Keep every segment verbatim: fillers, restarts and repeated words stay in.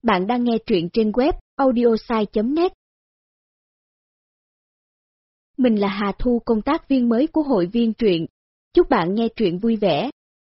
Bạn đang nghe truyện trên web audiosai chấm net. Mình là Hà Thu, công tác viên mới của hội viên truyện. Chúc bạn nghe truyện vui vẻ.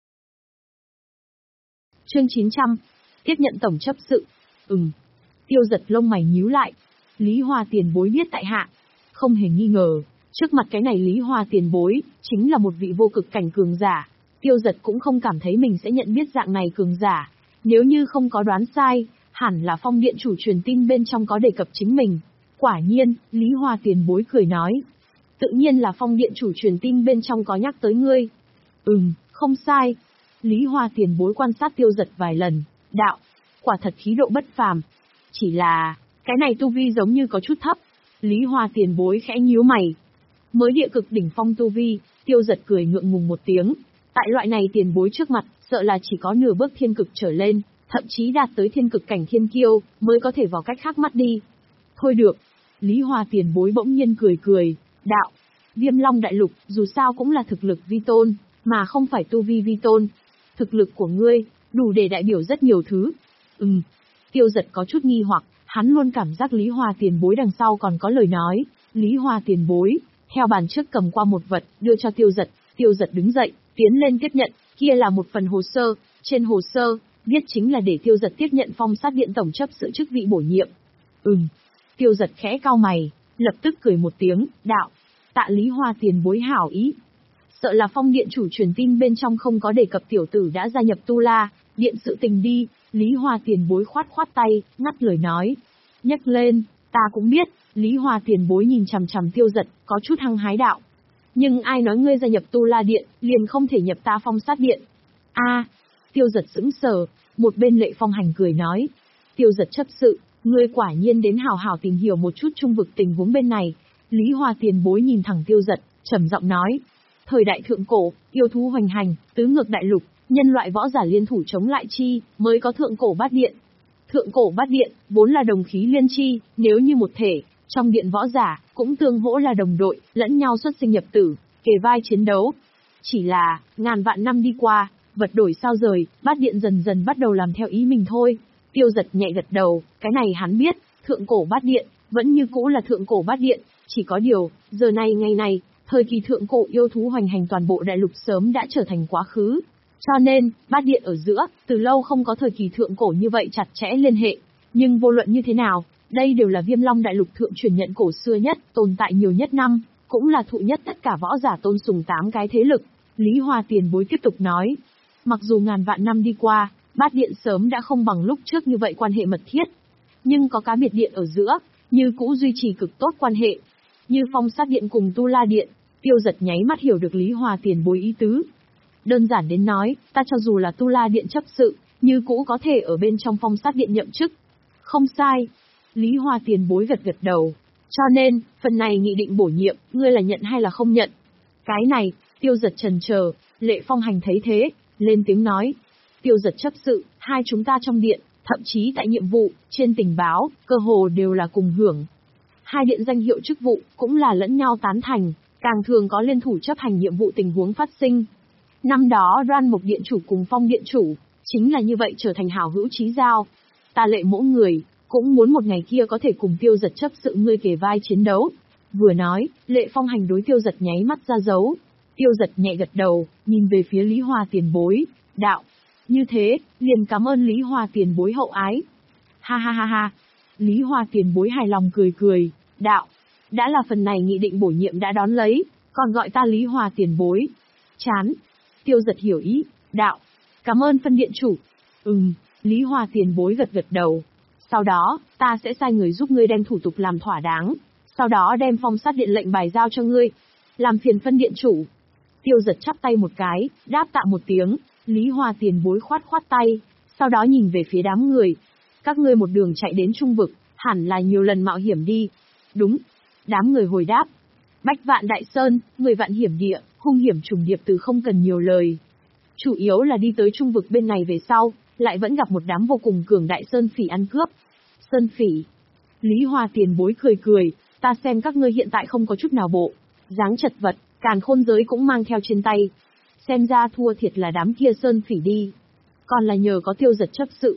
Chương chín trăm, tiếp nhận tổng chấp sự. Ừm. Tiêu Giật lông mày nhíu lại. Lý Hoa tiền bối biết tại hạ. Không hề nghi ngờ, trước mặt cái này Lý Hoa tiền bối, chính là một vị vô cực cảnh cường giả. Tiêu Giật cũng không cảm thấy mình sẽ nhận biết dạng này cường giả. Nếu như không có đoán sai, hẳn là Phong Điện chủ truyền tin bên trong có đề cập chính mình. Quả nhiên, Lý Hoa tiền bối cười nói. Tự nhiên là Phong Điện chủ truyền tin bên trong có nhắc tới ngươi. Ừm, không sai. Lý Hoa tiền bối quan sát Tiêu Giật vài lần, đạo, quả thật khí độ bất phàm. Chỉ là, cái này tu vi giống như có chút thấp. Lý Hoa tiền bối khẽ nhíu mày. Mới địa cực đỉnh phong tu vi, Tiêu Giật cười ngượng ngùng một tiếng. Tại loại này tiền bối trước mặt, sợ là chỉ có nửa bước thiên cực trở lên, thậm chí đạt tới thiên cực cảnh thiên kiêu, mới có thể vào cách khác mắt đi. Thôi được. Lý Hoa tiền bối bỗng nhiên cười cười, đạo, Viêm Long đại lục, dù sao cũng là thực lực vi tôn, mà không phải tu vi vi tôn. Thực lực của ngươi, đủ để đại biểu rất nhiều thứ. Ừm. Tiêu Giật có chút nghi hoặc, hắn luôn cảm giác Lý Hoa tiền bối đằng sau còn có lời nói. Lý Hoa tiền bối, theo bàn trước cầm qua một vật, đưa cho Tiêu Giật. Tiêu Giật đứng dậy, tiến lên tiếp nhận, kia là một phần hồ sơ, trên hồ sơ, viết chính là để Tiêu Giật tiếp nhận Phong Sát Điện tổng chấp sự chức vị bổ nhiệm. Ừm. Tiêu Giật khẽ cau mày, lập tức cười một tiếng, đạo, tạ Lý Hoa tiền bối hảo ý. Sợ là Phong Điện chủ truyền tin bên trong không có đề cập tiểu tử đã gia nhập Tu La Điện sự tình đi. Lý Hoa tiền bối khoát khoát tay, ngắt lời nói. Nhắc lên, ta cũng biết. Lý Hoa tiền bối nhìn chằm chằm Tiêu Giật, có chút hăng hái đạo. Nhưng ai nói ngươi gia nhập Tu La Điện, liền không thể nhập ta Phong Sát Điện? A, à, Tiêu Giật sững sờ, một bên Lệ Phong Hành cười nói. Tiêu Giật chấp sự, ngươi quả nhiên đến hào hào tìm hiểu một chút trung vực tình huống bên này. Lý Hoa tiền bối nhìn thẳng Tiêu Giật, trầm giọng nói. Thời đại thượng cổ, yêu thú hoành hành, tứ ngược đại lục, nhân loại võ giả liên thủ chống lại chi, mới có thượng cổ bát điện. Thượng cổ bát điện, vốn là đồng khí liên chi, nếu như một thể, trong điện võ giả, cũng tương hỗ là đồng đội, lẫn nhau xuất sinh nhập tử, kề vai chiến đấu. Chỉ là, ngàn vạn năm đi qua, vật đổi sao rời, bát điện dần dần bắt đầu làm theo ý mình thôi. Tiêu Giật nhẹ gật đầu, cái này hắn biết, thượng cổ bát điện, vẫn như cũ là thượng cổ bát điện, chỉ có điều, giờ này ngày này, thời kỳ thượng cổ yêu thú hoành hành toàn bộ đại lục sớm đã trở thành quá khứ. Cho nên, bát điện ở giữa, từ lâu không có thời kỳ thượng cổ như vậy chặt chẽ liên hệ. Nhưng vô luận như thế nào, đây đều là Viêm Long đại lục thượng truyền nhận cổ xưa nhất, tồn tại nhiều nhất năm, cũng là thụ nhất tất cả võ giả tôn sùng tám cái thế lực. Lý Hoa tiền bối tiếp tục nói. Mặc dù ngàn vạn năm đi qua, bát điện sớm đã không bằng lúc trước như vậy quan hệ mật thiết. Nhưng có cá biệt điện ở giữa, như cũ duy trì cực tốt quan hệ. Như Phong Sát Điện cùng Tu La Điện. Tiêu Giật nháy mắt hiểu được Lý Hoa tiền bối ý tứ. Đơn giản đến nói, ta cho dù là Tu La Điện chấp sự, như cũ có thể ở bên trong Phong Sát Điện nhậm chức. Không sai. Lý Hoa tiền bối gật gật đầu. Cho nên, phần này nghị định bổ nhiệm, ngươi là nhận hay là không nhận? Cái này, Tiêu Giật chần chờ. Lệ Phong Hành thấy thế, lên tiếng nói. Tiêu Giật chấp sự, hai chúng ta trong điện, thậm chí tại nhiệm vụ, trên tình báo, cơ hồ đều là cùng hưởng. Hai điện danh hiệu chức vụ, cũng là lẫn nhau tán thành, càng thường có liên thủ chấp hành nhiệm vụ tình huống phát sinh. Năm đó Đoan Mộc Điện chủ cùng Phong Điện chủ, chính là như vậy trở thành hảo hữu chí giao. Ta Lệ mỗi người, cũng muốn một ngày kia có thể cùng Tiêu Giật chấp sự ngươi kề vai chiến đấu. Vừa nói, Lệ Phong Hành đối Tiêu Giật nháy mắt ra dấu. Tiêu Giật nhẹ gật đầu, nhìn về phía Lý Hoa tiền bối, đạo. Như thế, liền cảm ơn Lý Hoa tiền bối hậu ái. Ha ha ha ha. Lý Hoa tiền bối hài lòng cười cười, đạo. Đã là phần này nghị định bổ nhiệm đã đón lấy, còn gọi ta Lý Hoa tiền bối. Chán. Tiêu Giật hiểu ý, đạo. Cảm ơn phân điện chủ. Ừm, Lý Hoa tiền bối gật gật đầu. Sau đó, ta sẽ sai người giúp ngươi đem thủ tục làm thỏa đáng. Sau đó đem Phong Sát Điện lệnh bài giao cho ngươi. Làm phiền phân điện chủ. Tiêu Giật chắp tay một cái, đáp tạ một tiếng. Lý Hoa tiền bối khoát khoát tay. Sau đó nhìn về phía đám người. Các ngươi một đường chạy đến trung vực, hẳn là nhiều lần mạo hiểm đi. Đúng. Đám người hồi đáp. Bách vạn đại sơn, mười vạn hiểm địa, hung hiểm trùng điệp từ không cần nhiều lời. Chủ yếu là đi tới trung vực bên này về sau, lại vẫn gặp một đám vô cùng cường đại sơn phỉ ăn cướp. Sơn phỉ. Lý Hoa tiền bối cười cười, ta xem các ngươi hiện tại không có chút nào bộ. Dáng chật vật, càn khôn giới cũng mang theo trên tay. Xem ra thua thiệt là đám kia sơn phỉ đi. Còn là nhờ có Tiêu Giật chấp sự.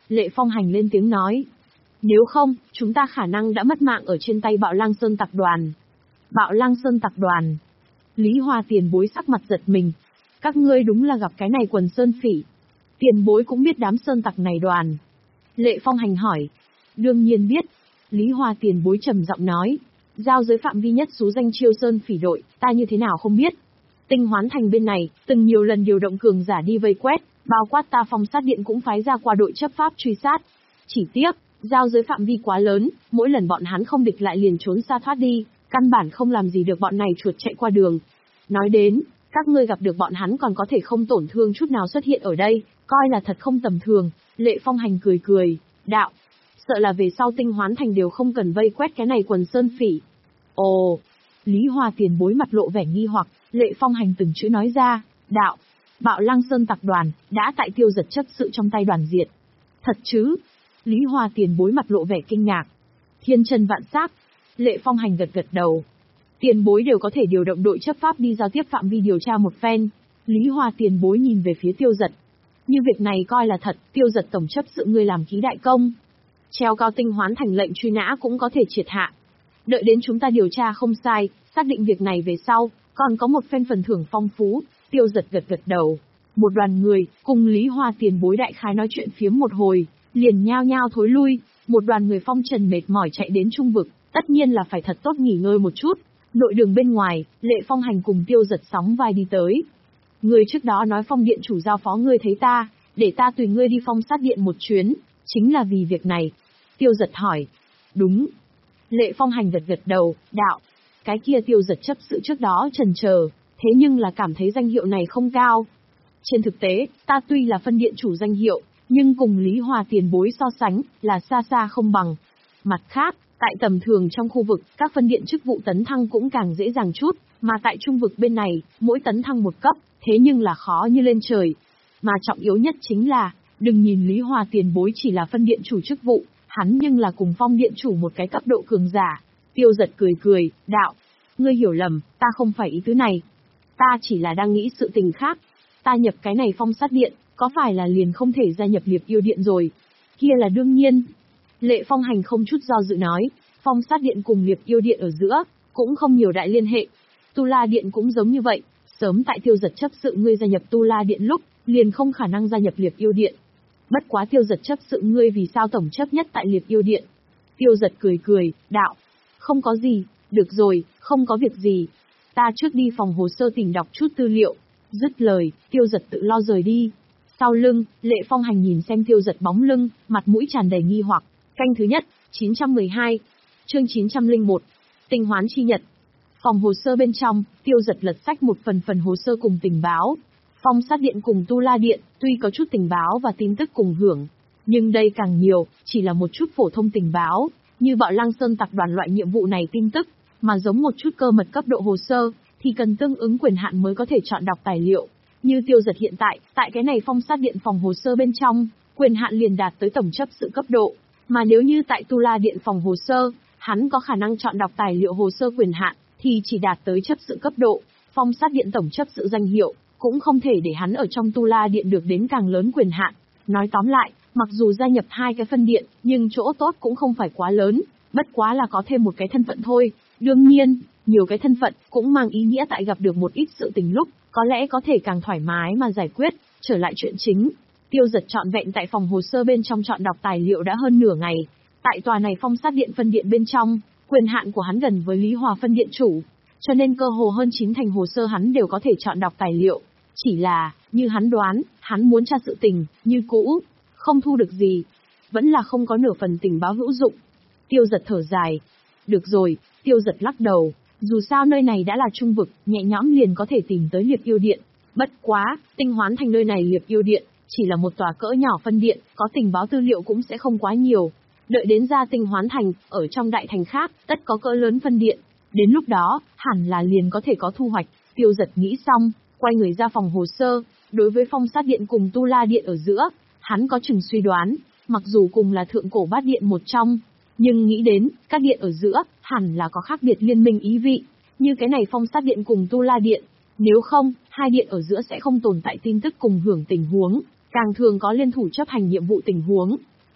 Lệ Phong Hành lên tiếng nói. Nếu không, chúng ta khả năng đã mất mạng ở trên tay Bạo Lang Sơn Tặc đoàn. Bạo Lang Sơn Tặc đoàn. Lý Hoa tiền bối sắc mặt giật mình. Các ngươi đúng là gặp cái này quần sơn phỉ. Tiền bối cũng biết đám sơn tặc này đoàn. Lệ Phong Hành hỏi. Đương nhiên biết. Lý Hoa tiền bối trầm giọng nói. Giao giới phạm vi nhất số danh chiêu sơn phỉ đội, ta như thế nào không biết. Tinh Hoán Thành bên này, từng nhiều lần điều động cường giả đi vây quét, bao quát ta Phong Sát Điện cũng phái ra qua đội chấp pháp truy sát. Chỉ tiếc, giao giới phạm vi quá lớn, mỗi lần bọn hắn không địch lại liền trốn xa thoát đi, căn bản không làm gì được bọn này chuột chạy qua đường. Nói đến, các ngươi gặp được bọn hắn còn có thể không tổn thương chút nào xuất hiện ở đây, coi là thật không tầm thường. Lệ Phong Hành cười cười, đạo. Sợ là về sau Tinh Hoán Thành đều không cần vây quét cái này quần sơn phỉ. Ồ, Lý Hoa tiền bối mặt lộ vẻ nghi hoặc, Lệ Phong Hành từng chữ nói ra, đạo. Bạo Lang Sơn Tặc đoàn, đã tại tiêu giật chấp sự trong tay đoàn diệt. Thật chứ? Lý Hoa tiền bối mặt lộ vẻ kinh ngạc. Thiên chân vạn sắc. Lệ Phong Hành gật gật đầu. Tiền bối đều có thể điều động đội chấp pháp đi giao tiếp phạm vi điều tra một phen. Lý Hoa tiền bối nhìn về phía tiêu giật. Như việc này coi là thật, tiêu giật tổng chấp sự ngươi làm ký đại công. Treo cao Tinh Hoán Thành lệnh truy nã cũng có thể triệt hạ. Đợi đến chúng ta điều tra không sai, xác định việc này về sau, còn có một phen phần thưởng phong phú. Tiêu giật gật gật đầu. Một đoàn người, cùng Lý Hoa tiền bối đại khái nói chuyện phiếm một hồi, liền nhao nhao thối lui. Một đoàn người phong trần mệt mỏi chạy đến trung vực, tất nhiên là phải thật tốt nghỉ ngơi một chút. Nội đường bên ngoài, Lệ Phong Hành cùng tiêu giật sóng vai đi tới. Người trước đó nói Phong Điện chủ giao phó ngươi thấy ta, để ta tùy ngươi đi Phong Sát Điện một chuyến, chính là vì việc này. Tiêu giật hỏi. Đúng. Lệ Phong Hành gật gật đầu, đạo. Cái kia tiêu giật chấp sự trước đó chần chờ, thế nhưng là cảm thấy danh hiệu này không cao. Trên thực tế, ta tuy là phân điện chủ danh hiệu, nhưng cùng Lý Hoa tiền bối so sánh, là xa xa không bằng. Mặt khác, tại tầm thường trong khu vực, các phân điện chức vụ tấn thăng cũng càng dễ dàng chút, mà tại trung vực bên này, mỗi tấn thăng một cấp, thế nhưng là khó như lên trời. Mà trọng yếu nhất chính là, đừng nhìn Lý Hoa tiền bối chỉ là phân điện chủ chức vụ, hắn nhưng là cùng Phong điện chủ một cái cấp độ cường giả. Tiêu giật cười cười, đạo. Ngươi hiểu lầm, ta không phải ý tứ này. Ta chỉ là đang nghĩ sự tình khác. Ta nhập cái này Phong Sát Điện, có phải là liền không thể gia nhập Liệp Yêu Điện rồi? Kia là đương nhiên. Lệ Phong Hành không chút do dự nói, Phong Sát Điện cùng Liệp Yêu Điện ở giữa, cũng không nhiều đại liên hệ. Tu La Điện cũng giống như vậy, sớm tại tiêu giật chấp sự ngươi gia nhập Tu La Điện lúc, liền không khả năng gia nhập Liệp Yêu Điện. Bất quá tiêu giật chấp sự ngươi vì sao tổng chấp nhất tại Liệp Yêu Điện? Tiêu giật cười cười, đạo. Không có gì, được rồi, không có việc gì. Ta trước đi phòng hồ sơ tìm đọc chút tư liệu. Dứt lời, tiêu giật tự lo rời đi. Sau lưng, Lệ Phong Hành nhìn xem tiêu giật bóng lưng, mặt mũi tràn đầy nghi hoặc. Canh thứ nhất, chín trăm mười hai. Chương chín trăm lẻ một. Tinh Hoán chi nhật. Phòng hồ sơ bên trong, tiêu giật lật sách một phần phần hồ sơ cùng tình báo. Phong Sát Điện cùng Tu La Điện, tuy có chút tình báo và tin tức cùng hưởng, nhưng đây càng nhiều, chỉ là một chút phổ thông tình báo, như Bạo Lang Sơn Tặc đoàn loại nhiệm vụ này tin tức, mà giống một chút cơ mật cấp độ hồ sơ, thì cần tương ứng quyền hạn mới có thể chọn đọc tài liệu. Như tiêu giật hiện tại, tại cái này Phong Sát Điện phòng hồ sơ bên trong, quyền hạn liền đạt tới tổng chấp sự cấp độ, mà nếu như tại Tu La Điện phòng hồ sơ, hắn có khả năng chọn đọc tài liệu hồ sơ quyền hạn, thì chỉ đạt tới chấp sự cấp độ. Phong Sát Điện tổng chấp sự danh hiệu, cũng không thể để hắn ở trong Tu La Điện được đến càng lớn quyền hạn. Nói tóm lại, mặc dù gia nhập hai cái phân điện, nhưng chỗ tốt cũng không phải quá lớn, bất quá là có thêm một cái thân phận thôi. Đương nhiên, nhiều cái thân phận cũng mang ý nghĩa tại gặp được một ít sự tình lúc, có lẽ có thể càng thoải mái mà giải quyết. Trở lại chuyện chính, tiêu giật trọn vẹn tại phòng hồ sơ bên trong chọn đọc tài liệu đã hơn nửa ngày. Tại tòa này Phong Sát Điện phân điện bên trong, quyền hạn của hắn gần với Lý Hòa phân điện chủ, cho nên cơ hồ hơn chín thành hồ sơ hắn đều có thể chọn đọc tài liệu. Chỉ là, như hắn đoán, hắn muốn tra sự tình, như cũ, không thu được gì. Vẫn là không có nửa phần tình báo hữu dụng. Tiêu giật thở dài. Được rồi, tiêu giật lắc đầu. Dù sao nơi này đã là trung vực, nhẹ nhõm liền có thể tìm tới Liệp Yêu Điện. Bất quá, Tinh Hoán Thành nơi này Liệp Yêu Điện, chỉ là một tòa cỡ nhỏ phân điện, có tình báo tư liệu cũng sẽ không quá nhiều. Đợi đến ra Tinh Hoán Thành, ở trong đại thành khác, tất có cỡ lớn phân điện. Đến lúc đó, hẳn là liền có thể có thu hoạch. Tiêu giật nghĩ xong, quay người ra phòng hồ sơ. Đối với Phong Sát Điện cùng Tu La Điện ở giữa, hắn có chừng suy đoán, mặc dù cùng là thượng cổ bát điện một trong, nhưng nghĩ đến, các điện ở giữa, hẳn là có khác biệt liên minh ý vị, như cái này Phong Sát Điện cùng Tu La Điện. Nếu không, hai điện ở giữa sẽ không tồn tại tin tức cùng hưởng tình huống, càng thường có liên thủ chấp hành nhiệm vụ tình huống.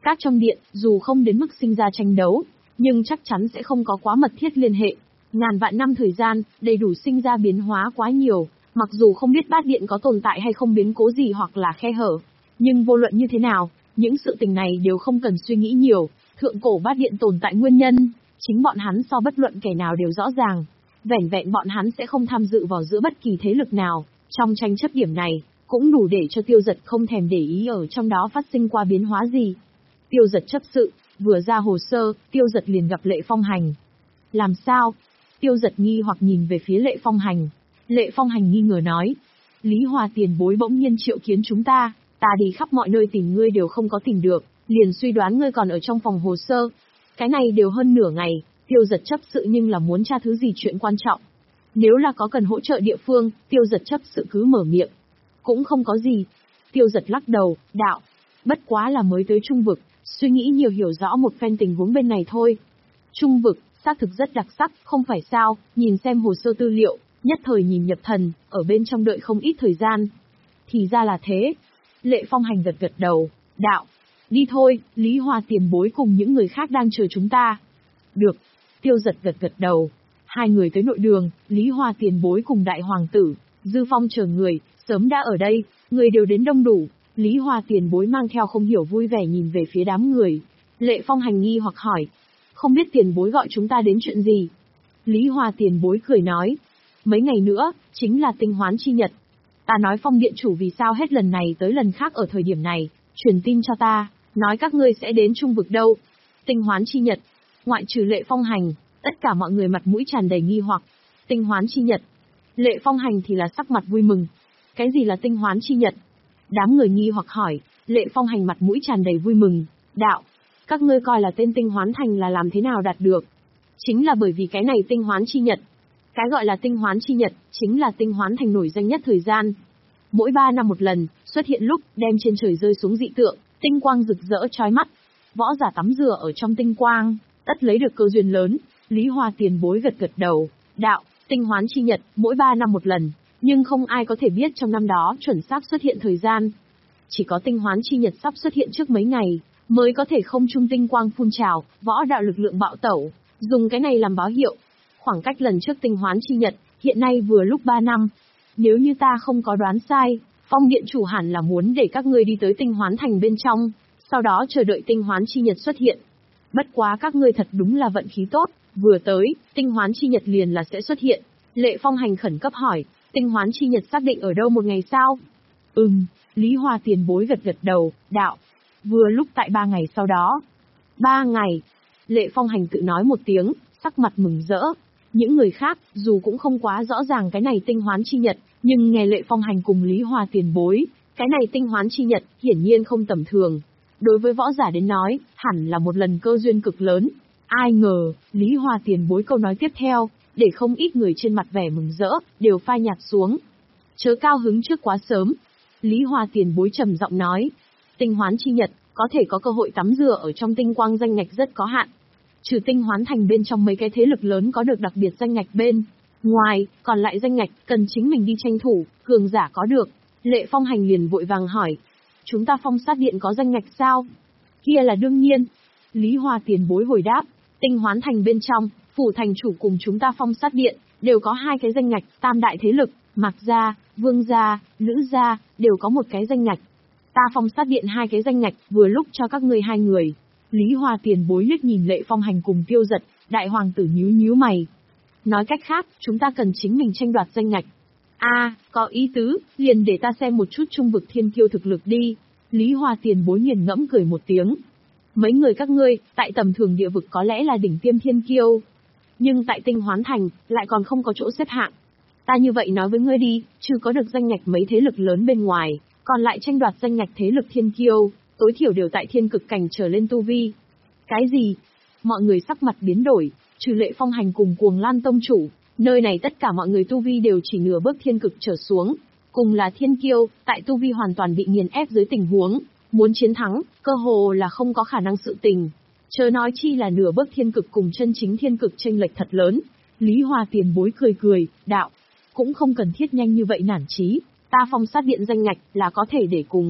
Các trong điện, dù không đến mức sinh ra tranh đấu, nhưng chắc chắn sẽ không có quá mật thiết liên hệ. Ngàn vạn năm thời gian, đầy đủ sinh ra biến hóa quá nhiều, mặc dù không biết bát điện có tồn tại hay không biến cố gì hoặc là khe hở. Nhưng vô luận như thế nào, những sự tình này đều không cần suy nghĩ nhiều, thượng cổ bát điện tồn tại nguyên nhân, chính bọn hắn so bất luận kẻ nào đều rõ ràng. Vẻn vẹn bọn hắn sẽ không tham dự vào giữa bất kỳ thế lực nào, trong tranh chấp điểm này, cũng đủ để cho Tiêu Dật không thèm để ý ở trong đó phát sinh qua biến hóa gì. Tiêu Dật chấp sự, vừa ra hồ sơ, Tiêu Dật liền gặp Lệ Phong Hành. Làm sao? Tiêu Dật nghi hoặc nhìn về phía Lệ Phong Hành. Lệ Phong Hành nghi ngờ nói, Lý Hoa tiền bối bỗng nhiên triệu kiến chúng ta, ta đi khắp mọi nơi tìm ngươi đều không có tìm được, liền suy đoán ngươi còn ở trong phòng hồ sơ. Cái này đều hơn nửa ngày, Tiêu Dật chấp sự nhưng là muốn tra thứ gì chuyện quan trọng. Nếu là có cần hỗ trợ địa phương, Tiêu Dật chấp sự cứ mở miệng. Cũng không có gì. Tiêu Dật lắc đầu, đạo, bất quá là mới tới Trung Vực, suy nghĩ nhiều hiểu rõ một phen tình huống bên này thôi. Trung Vực, xác thực rất đặc sắc, không phải sao, nhìn xem hồ sơ tư liệu, nhất thời nhìn nhập thần, ở bên trong đợi không ít thời gian. Thì ra là thế. Lệ Phong Hành gật gật đầu, đạo, đi thôi, Lý Hoa tiền bối cùng những người khác đang chờ chúng ta. Được. Tiêu Dật gật gật đầu. Hai người tới nội đường, Lý Hoa tiền bối cùng đại hoàng tử, Dư Phong chờ người, sớm đã ở đây, người đều đến đông đủ. Lý Hoa tiền bối mang theo không hiểu vui vẻ nhìn về phía đám người. Lệ Phong Hành nghi hoặc hỏi, không biết tiền bối gọi chúng ta đến chuyện gì? Lý Hoa tiền bối cười nói, mấy ngày nữa, chính là tinh hoán chi nhật. Ta nói Phong điện chủ vì sao hết lần này tới lần khác ở thời điểm này, truyền tin cho ta, nói các ngươi sẽ đến Trung Vực đâu. Tinh hoán chi nhật, ngoại trừ Lệ Phong Hành, tất cả mọi người mặt mũi tràn đầy nghi hoặc. Tinh hoán chi nhật. Lệ Phong Hành thì là sắc mặt vui mừng. Cái gì là tinh hoán chi nhật? Đám người nghi hoặc hỏi, Lệ Phong Hành mặt mũi tràn đầy vui mừng, đạo, các ngươi coi là tên tinh hoán thành là làm thế nào đạt được? Chính là bởi vì cái này tinh hoán chi nhật. Cái gọi là tinh hoán chi nhật, chính là tinh hoán thành nổi danh nhất thời gian. Mỗi ba năm một lần, xuất hiện lúc đem trên trời rơi xuống dị tượng, tinh quang rực rỡ chói mắt. Võ giả tắm rửa ở trong tinh quang, tất lấy được cơ duyên lớn. Lý Hoa tiền bối gật gật đầu, đạo, tinh hoán chi nhật, mỗi ba năm một lần, nhưng không ai có thể biết trong năm đó chuẩn xác xuất hiện thời gian. Chỉ có tinh hoán chi nhật sắp xuất hiện trước mấy ngày, mới có thể không trung tinh quang phun trào, võ đạo lực lượng bạo tẩu, dùng cái này làm báo hiệu. Khoảng cách lần trước tinh hoán chi nhật, hiện nay vừa lúc ba năm. Nếu như ta không có đoán sai, Phong điện chủ hẳn là muốn để các ngươi đi tới tinh hoán thành bên trong, sau đó chờ đợi tinh hoán chi nhật xuất hiện. Bất quá các ngươi thật đúng là vận khí tốt, vừa tới, tinh hoán chi nhật liền là sẽ xuất hiện. Lệ Phong Hành khẩn cấp hỏi, tinh hoán chi nhật xác định ở đâu một ngày sao? Ừm, Lý Hoa tiền bối gật gật đầu, đạo, vừa lúc tại ba ngày sau đó. Ba ngày. Lệ Phong Hành tự nói một tiếng, sắc mặt mừng rỡ. Những người khác, dù cũng không quá rõ ràng cái này tinh hoán chi nhật, nhưng nghe Lệ Phong Hành cùng Lý Hoa tiền bối, cái này tinh hoán chi nhật, hiển nhiên không tầm thường. Đối với võ giả đến nói, hẳn là một lần cơ duyên cực lớn. Ai ngờ, Lý Hoa tiền bối câu nói tiếp theo, để không ít người trên mặt vẻ mừng rỡ, đều phai nhạt xuống. Chớ cao hứng trước quá sớm. Lý Hoa tiền bối trầm giọng nói, tinh hoán chi nhật, có thể có cơ hội tắm rửa ở trong tinh quang danh ngạch rất có hạn. Trừ tinh hoán thành bên trong mấy cái thế lực lớn có được đặc biệt danh ngạch bên ngoài, còn lại danh ngạch, cần chính mình đi tranh thủ, cường giả có được. Lệ Phong Hành liền vội vàng hỏi, chúng ta Phong sát điện có danh ngạch sao? Kia là đương nhiên. Lý Hoa tiền bối hồi đáp, tinh hoán thành bên trong, phủ thành chủ cùng chúng ta Phong sát điện, đều có hai cái danh ngạch, tam đại thế lực, Mạc gia, Vương gia, Lữ gia, đều có một cái danh ngạch. Ta Phong sát điện hai cái danh ngạch, vừa lúc cho các ngươi hai người. Lý Hoa tiền bối liếc nhìn Lệ Phong Hành cùng Tiêu Dật, đại hoàng tử nhíu nhíu mày. Nói cách khác, chúng ta cần chính mình tranh đoạt danh ngạch. A, à, có ý tứ, liền để ta xem một chút Trung Vực thiên kiêu thực lực đi. Lý Hoa tiền bối nghiền ngẫm cười một tiếng. Mấy người các ngươi, tại tầm thường địa vực có lẽ là đỉnh tiêm thiên kiêu. Nhưng tại tinh hoán thành, lại còn không có chỗ xếp hạng. Ta như vậy nói với ngươi đi, chứ có được danh ngạch mấy thế lực lớn bên ngoài, còn lại tranh đoạt danh ngạch thế lực thiên kiêu, tối thiểu đều tại thiên cực cảnh trở lên tu vi. Cái gì? Mọi người sắc mặt biến đổi, trừ Lệ Phong Hành cùng Cuồng Lan tông chủ, nơi này tất cả mọi người tu vi đều chỉ nửa bước thiên cực trở xuống, cùng là thiên kiêu, tại tu vi hoàn toàn bị nghiền ép dưới tình huống, muốn chiến thắng, cơ hồ là không có khả năng sự tình. Chớ nói chi là nửa bước thiên cực cùng chân chính thiên cực chênh lệch thật lớn. Lý Hoa tiền bối cười cười, đạo, cũng không cần thiết nhanh như vậy nản chí, ta Phong sát điện danh ngạch là có thể để cùng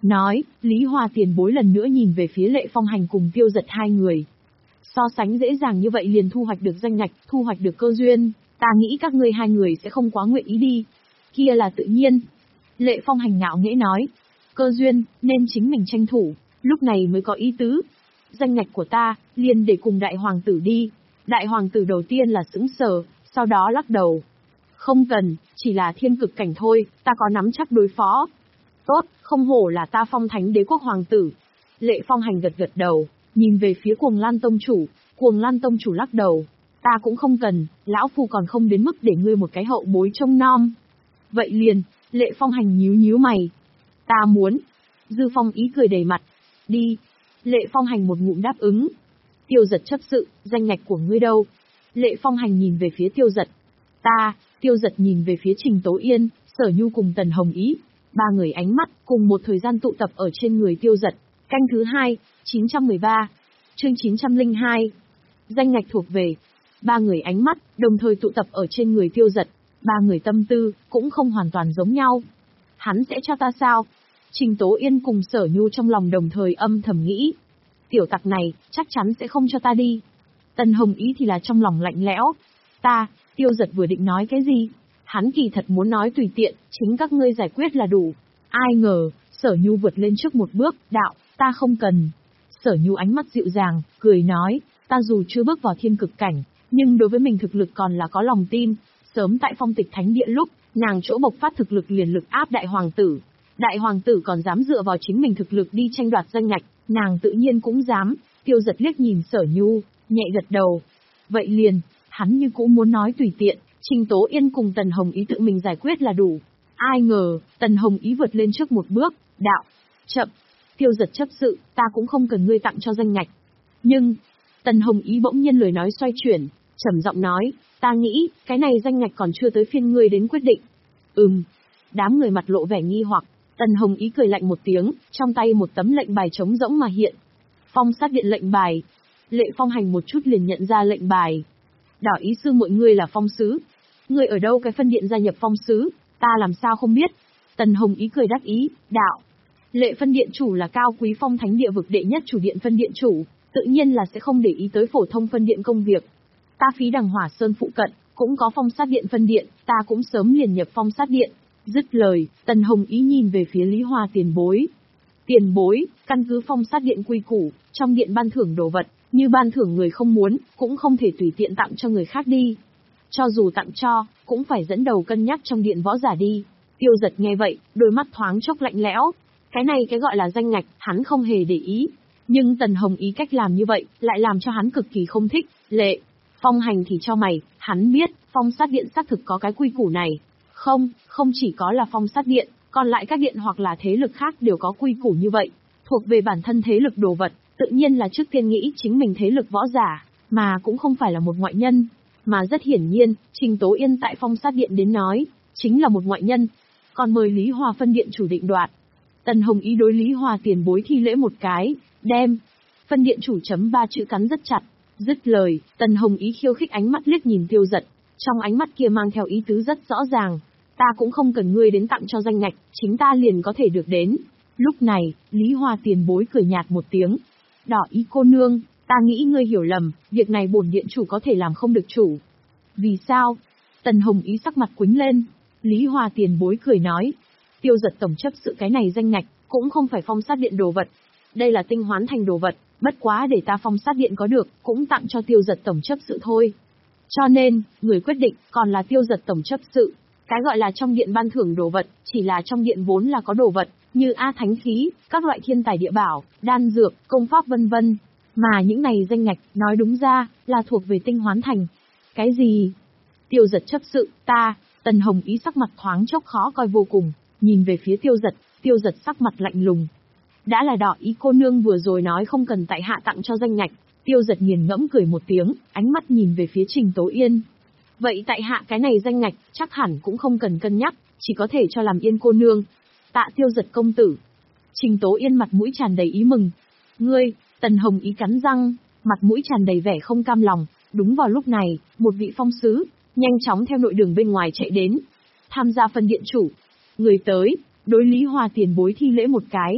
Nói, Lý Hoa tiền bối lần nữa nhìn về phía Lệ Phong Hành cùng Tiêu Giật hai người. So sánh dễ dàng như vậy liền thu hoạch được danh ngạch, thu hoạch được cơ duyên, ta nghĩ các ngươi hai người sẽ không quá nguyện ý đi. Kia là tự nhiên. Lệ Phong Hành ngạo nghễ nói, cơ duyên, nên chính mình tranh thủ, lúc này mới có ý tứ. Danh ngạch của ta, liền để cùng đại hoàng tử đi. Đại hoàng tử đầu tiên là sững sờ, sau đó lắc đầu. Không cần, chỉ là thiên cực cảnh thôi, ta có nắm chắc đối phó. Tốt, không hổ là ta Phong Thánh Đế quốc hoàng tử. Lệ Phong Hành gật gật đầu, nhìn về phía Cuồng Lan tông chủ, Cuồng Lan tông chủ lắc đầu. Ta cũng không cần, lão phu còn không đến mức để ngươi một cái hậu bối trông nom. Vậy liền, Lệ Phong Hành nhíu nhíu mày. Ta muốn. Dư Phong ý cười đầy mặt. Đi. Lệ Phong Hành một ngụm đáp ứng. Tiêu Giật chấp sự, danh ngạch của ngươi đâu? Lệ Phong Hành nhìn về phía Tiêu Giật. Ta, Tiêu Giật nhìn về phía Trình Tố Yên, Sở Nhu cùng Tần Hồng Ý. Ba người ánh mắt, cùng một thời gian tụ tập ở trên người Tiêu Giật. Canh thứ hai, chín trăm mười ba. Chương chín trăm lẻ hai. Danh ngạch thuộc về. Ba người ánh mắt, đồng thời tụ tập ở trên người Tiêu Giật. Ba người tâm tư, cũng không hoàn toàn giống nhau. Hắn sẽ cho ta sao? Trình Tố Yên cùng Sở Nhu trong lòng đồng thời âm thầm nghĩ. Tiểu tặc này, chắc chắn sẽ không cho ta đi. Tần Hồng Ý thì là trong lòng lạnh lẽo. Ta, Tiêu Giật vừa định nói cái gì? Hắn kỳ thật muốn nói tùy tiện, chính các ngươi giải quyết là đủ. Ai ngờ, Sở Nhu vượt lên trước một bước, đạo, ta không cần. Sở Nhu ánh mắt dịu dàng, cười nói, ta dù chưa bước vào thiên cực cảnh, nhưng đối với mình thực lực còn là có lòng tin. Sớm tại Phong Tịch Thánh Địa lúc, nàng chỗ bộc phát thực lực liền lực áp đại hoàng tử. Đại hoàng tử còn dám dựa vào chính mình thực lực đi tranh đoạt danh ngạch, nàng tự nhiên cũng dám. Tiêu Giật liếc nhìn Sở Nhu, nhẹ gật đầu. Vậy liền, hắn như cũng muốn nói tùy tiện, Trình Tố Yên cùng Tần Hồng Ý tự mình giải quyết là đủ. Ai ngờ, Tần Hồng Ý vượt lên trước một bước, đạo, chậm. Tiêu Giật chấp sự, ta cũng không cần ngươi tặng cho danh ngạch. Nhưng, Tần Hồng Ý bỗng nhiên lời nói xoay chuyển, trầm giọng nói, ta nghĩ, cái này danh ngạch còn chưa tới phiên ngươi đến quyết định. Ừm. Đám người mặt lộ vẻ nghi hoặc, Tần Hồng Ý cười lạnh một tiếng, trong tay một tấm lệnh bài trống rỗng mà hiện. Phong sát điện lệnh bài. Lệ Phong Hành một chút liền nhận ra lệnh bài. Đỏ ý sư mọi người là phong sứ. Ngươi ở đâu cái phân điện gia nhập phong sứ, ta làm sao không biết. Tần Hồng Ý cười đắc ý, đạo. Lệ phân điện chủ là cao quý Phong Thánh địa vực đệ nhất chủ điện phân điện chủ, tự nhiên là sẽ không để ý tới phổ thông phân điện công việc. Ta phí đằng Hỏa Sơn phụ cận, cũng có phong sát điện phân điện, ta cũng sớm liền nhập phong sát điện. Dứt lời, Tần Hồng Ý nhìn về phía Lý Hoa tiền bối. Tiền bối, căn cứ phong sát điện quy củ, trong điện ban thưởng đồ vật, như ban thưởng người không muốn, cũng không thể tùy tiện tặng cho người khác đi. Cho dù tặng cho, cũng phải dẫn đầu cân nhắc trong điện võ giả đi. Tiêu Giật nghe vậy, đôi mắt thoáng chốc lạnh lẽo. Cái này cái gọi là danh ngạch, hắn không hề để ý. Nhưng Tần Hồng Ý cách làm như vậy, lại làm cho hắn cực kỳ không thích. Lệ Phong Hành thì cho mày, hắn biết, phong sát điện xác thực có cái quy củ này. Không, không chỉ có là phong sát điện, còn lại các điện hoặc là thế lực khác đều có quy củ như vậy. Thuộc về bản thân thế lực đồ vật, tự nhiên là trước tiên nghĩ chính mình thế lực võ giả, mà cũng không phải là một ngoại nhân. Mà rất hiển nhiên, Trình Tố Yên tại phong sát điện đến nói, chính là một ngoại nhân. Còn mời Lý Hoa phân điện chủ định đoạt. Tần Hồng Ý đối Lý Hoa tiền bối thi lễ một cái, đem. Phân điện chủ chấm ba chữ cắn rất chặt. Dứt lời, Tần Hồng Ý khiêu khích ánh mắt liếc nhìn Tiêu Giật, trong ánh mắt kia mang theo ý tứ rất rõ ràng. Ta cũng không cần ngươi đến tặng cho danh ngạch, chính ta liền có thể được đến. Lúc này, Lý Hoa tiền bối cười nhạt một tiếng. Đỏ ý cô nương, ta nghĩ ngươi hiểu lầm, việc này bổn điện chủ có thể làm không được chủ. Vì sao? Tần Hồng Ý sắc mặt quĩnh lên. Lý Hoa tiền bối cười nói. Tiêu Giật tổng chấp sự cái này danh ngạch, cũng không phải phong sát điện đồ vật. Đây là tinh hoán thành đồ vật, bất quá để ta phong sát điện có được, cũng tặng cho Tiêu Giật tổng chấp sự thôi. Cho nên, người quyết định, còn là Tiêu Giật tổng chấp sự. Cái gọi là trong điện ban thưởng đồ vật, chỉ là trong điện vốn là có đồ vật, như A thánh khí, các loại thiên tài địa bảo, đan dược, công pháp vân vân. Mà những này danh ngạch, nói đúng ra, là thuộc về tinh hoán thành. Cái gì? Tiêu Giật chấp sự, ta, Tần Hồng Ý sắc mặt thoáng chốc khó coi vô cùng, nhìn về phía Tiêu Giật, Tiêu Giật sắc mặt lạnh lùng. Đã là đỏ ý cô nương vừa rồi nói không cần tại hạ tặng cho danh ngạch, Tiêu Giật nghiền ngẫm cười một tiếng, ánh mắt nhìn về phía Trình Tố Yên. Vậy tại hạ cái này danh ngạch, chắc hẳn cũng không cần cân nhắc, chỉ có thể cho làm Yên cô nương. Tạ Tiêu Giật công tử. Trình Tố Yên mặt mũi tràn đầy ý mừng. Ngươi, Tần Hồng Ý cắn răng, mặt mũi tràn đầy vẻ không cam lòng. Đúng vào lúc này, một vị phong sứ, nhanh chóng theo nội đường bên ngoài chạy đến. Tham gia phân điện chủ. Người tới, đối Lý Hoa tiền bối thi lễ một cái,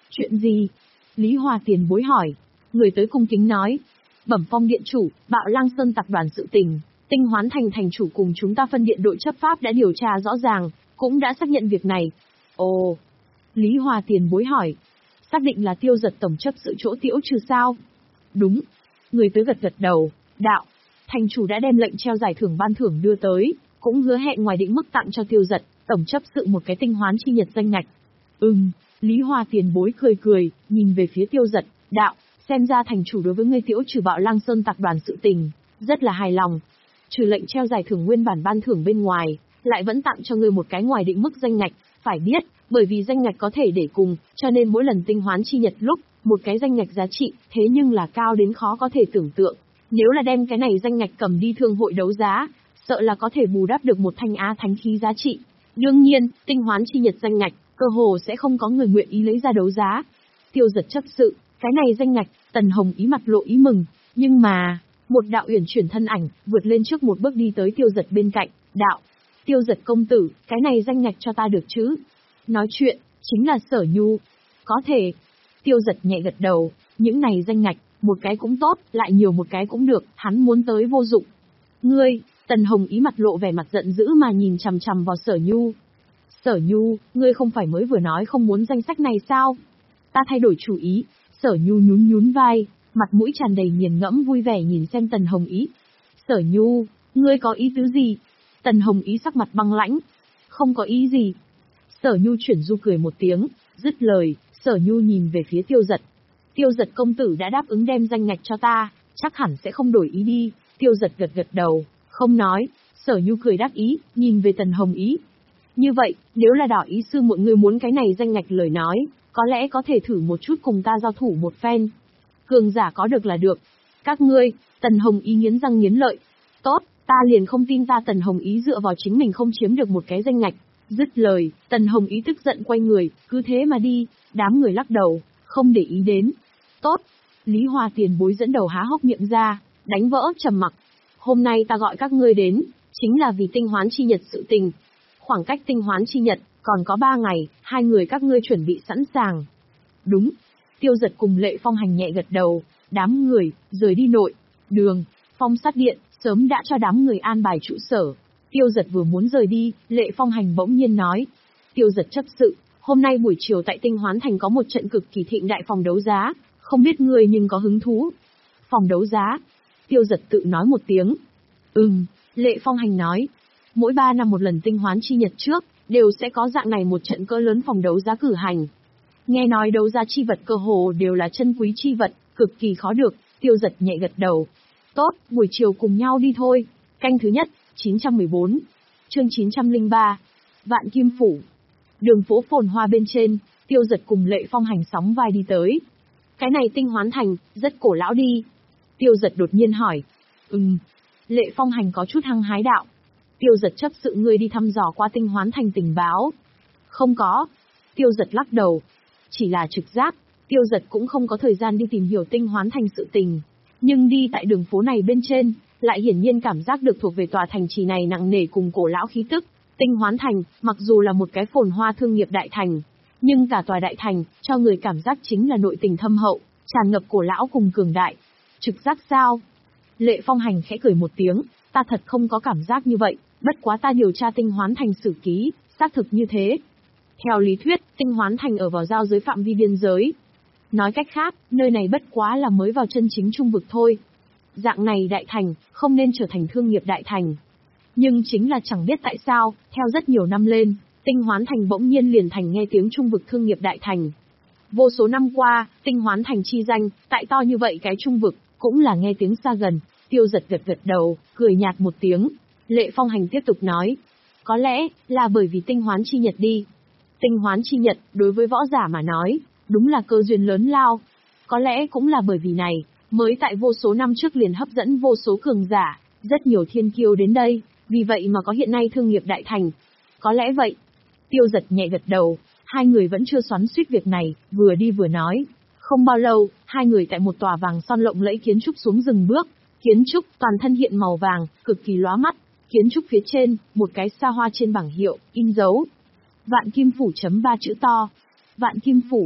Chuyện gì? Lý Hoa tiền bối hỏi. Người tới cung kính nói. Bẩm phong điện chủ, Bạo Lang Sơn tập đoàn sự tình, Tinh Hoán Thành thành chủ cùng chúng ta phân điện đội chấp pháp đã điều tra rõ ràng, cũng đã xác nhận việc này. Ồ. Lý Hoa tiền bối hỏi. Xác định là Tiêu Giật tổng chấp sự chỗ Tiễu Trừ sao? Đúng. Người tới gật gật đầu, đạo. Thành chủ đã đem lệnh treo giải thưởng ban thưởng đưa tới, cũng hứa hẹn ngoài định mức tặng cho Tiêu Giật tổng chấp sự một cái tinh hoán chi nhật danh ngạch. Ừm. Lý Hoa tiền bối cười cười, nhìn về phía Tiêu Giật, đạo, xem ra thành chủ đối với ngươi Tiễu Trừ Bạo Lang Sơn tập đoàn sự tình rất là hài lòng. Trừ lệnh treo giải thưởng nguyên bản ban thưởng bên ngoài, lại vẫn tặng cho ngươi một cái ngoài định mức danh ngạch, phải biết, bởi vì danh ngạch có thể để cùng, cho nên mỗi lần tinh hoán chi nhật lúc, một cái danh ngạch giá trị, thế nhưng là cao đến khó có thể tưởng tượng. Nếu là đem cái này danh ngạch cầm đi thương hội đấu giá, sợ là có thể bù đắp được một thanh á thánh khí giá trị. Đương nhiên, tinh hoán chi nhật danh ngạch, cơ hồ sẽ không có người nguyện ý lấy ra đấu giá. Tiêu Giật chấp sự, cái này danh ngạch, Tần Hồng Ý mặt lộ ý mừng, nhưng mà, một đạo uyển chuyển thân ảnh, vượt lên trước một bước đi tới Tiêu Giật bên cạnh, đạo. Tiêu Giật công tử, cái này danh ngạch cho ta được chứ? Nói chuyện, chính là Sở Nhu. Có thể. Tiêu Giật nhẹ gật đầu, những này danh ngạch, một cái cũng tốt, lại nhiều một cái cũng được, hắn muốn tới vô dụng. Ngươi, Tần Hồng Ý mặt lộ vẻ mặt giận dữ mà nhìn chằm chằm vào Sở Nhu. Sở Nhu, ngươi không phải mới vừa nói không muốn danh sách này sao? Ta thay đổi chủ ý. Sở Nhu nhún nhún vai, mặt mũi tràn đầy nghiền ngẫm vui vẻ nhìn xem Tần Hồng Ý. Sở Nhu, ngươi có ý tứ gì? Tần Hồng Ý sắc mặt băng lãnh. Không có ý gì. Sở Nhu chuyển du cười một tiếng, dứt lời, Sở Nhu nhìn về phía Tiêu Giật. Tiêu Giật công tử đã đáp ứng đem danh ngạch cho ta, chắc hẳn sẽ không đổi ý đi. Tiêu Giật gật gật đầu, không nói. Sở Nhu cười đáp ý, nhìn về Tần Hồng Ý. Như vậy, nếu là đỏ ý sư mọi người muốn cái này danh ngạch lời nói, có lẽ có thể thử một chút cùng ta giao thủ một phen. Cường giả có được là được. Các ngươi, Tần Hồng Ý nghiến răng nghiến lợi. Tốt, ta liền không tin ta Tần Hồng Ý dựa vào chính mình không chiếm được một cái danh ngạch. Dứt lời, Tần Hồng Ý tức giận quay người, cứ thế mà đi, đám người lắc đầu, không để ý đến. Tốt, Lý Hoa tiền bối dẫn đầu há hốc miệng ra, đánh vỡ trầm mặc. Hôm nay ta gọi các ngươi đến, chính là vì tinh hoán chi nhật sự tình. Khoảng cách tinh hoán chi nhật, còn có ba ngày, hai người các ngươi chuẩn bị sẵn sàng. Đúng. Tiêu Giật cùng Lệ Phong Hành nhẹ gật đầu, đám người, rời đi nội, đường, Phong sát điện, sớm đã cho đám người an bài trụ sở. Tiêu Giật vừa muốn rời đi, Lệ Phong Hành bỗng nhiên nói. Tiêu Giật chấp sự, hôm nay buổi chiều tại Tinh Hoán Thành có một trận cực kỳ thịnh đại phòng đấu giá, không biết người nhưng có hứng thú. Phòng đấu giá. Tiêu Giật tự nói một tiếng. Ừm, Lệ Phong Hành nói. Mỗi ba năm một lần tinh hoán chi nhật trước, đều sẽ có dạng này một trận cỡ lớn phòng đấu giá cử hành. Nghe nói đấu giá chi vật cơ hồ đều là chân quý chi vật, cực kỳ khó được. Tiêu Giật nhẹ gật đầu. Tốt, buổi chiều cùng nhau đi thôi. Canh thứ nhất, chín trăm mười bốn. Chương chín trăm lẻ ba. Vạn Kim Phủ. Đường phố phồn hoa bên trên, Tiêu Giật cùng Lệ Phong Hành sóng vai đi tới. Cái này Tinh Hoán Thành, rất cổ lão đi. Tiêu Giật đột nhiên hỏi. Ừm. Lệ Phong Hành có chút hăng hái đạo. Tiêu Giật chấp sự ngươi đi thăm dò qua Tinh Hoán Thành tình báo. Không có. Tiêu Giật lắc đầu. Chỉ là trực giác, Tiêu Giật cũng không có thời gian đi tìm hiểu Tinh Hoán Thành sự tình. Nhưng đi tại đường phố này bên trên, lại hiển nhiên cảm giác được thuộc về tòa thành trì này nặng nề cùng cổ lão khí tức. Tinh Hoán Thành, mặc dù là một cái phồn hoa thương nghiệp đại thành, nhưng cả tòa đại thành, cho người cảm giác chính là nội tình thâm hậu, tràn ngập cổ lão cùng cường đại. Trực giác sao? Lệ Phong Hành khẽ cười một tiếng, ta thật không có cảm giác như vậy, bất quá ta điều tra Tinh Hoán Thành sử ký, xác thực như thế. Theo lý thuyết, Tinh Hoán Thành ở vào giao giới phạm vi biên giới. Nói cách khác, nơi này bất quá là mới vào chân chính trung vực thôi. Dạng này đại thành, không nên trở thành thương nghiệp đại thành. Nhưng chính là chẳng biết tại sao, theo rất nhiều năm lên, Tinh Hoán Thành bỗng nhiên liền thành nghe tiếng trung vực thương nghiệp đại thành. Vô số năm qua, Tinh Hoán Thành chi danh, tại to như vậy cái trung vực, cũng là nghe tiếng xa gần. Tiêu Giật gật gật đầu, cười nhạt một tiếng. Lệ Phong Hành tiếp tục nói. Có lẽ, là bởi vì tinh hoán chi nhật đi. Tinh hoán chi nhật, đối với võ giả mà nói, đúng là cơ duyên lớn lao. Có lẽ cũng là bởi vì này, mới tại vô số năm trước liền hấp dẫn vô số cường giả, rất nhiều thiên kiêu đến đây, vì vậy mà có hiện nay thương nghiệp đại thành. Có lẽ vậy. Tiêu Giật nhẹ gật đầu, hai người vẫn chưa xoắn xuýt việc này, vừa đi vừa nói. Không bao lâu, hai người tại một tòa vàng son lộng lẫy kiến trúc xuống dừng bước. Kiến trúc toàn thân hiện màu vàng, cực kỳ lóa mắt. Kiến trúc phía trên, một cái xa hoa trên bảng hiệu, in dấu. Vạn Kim Phủ chấm ba chữ to. Vạn Kim Phủ.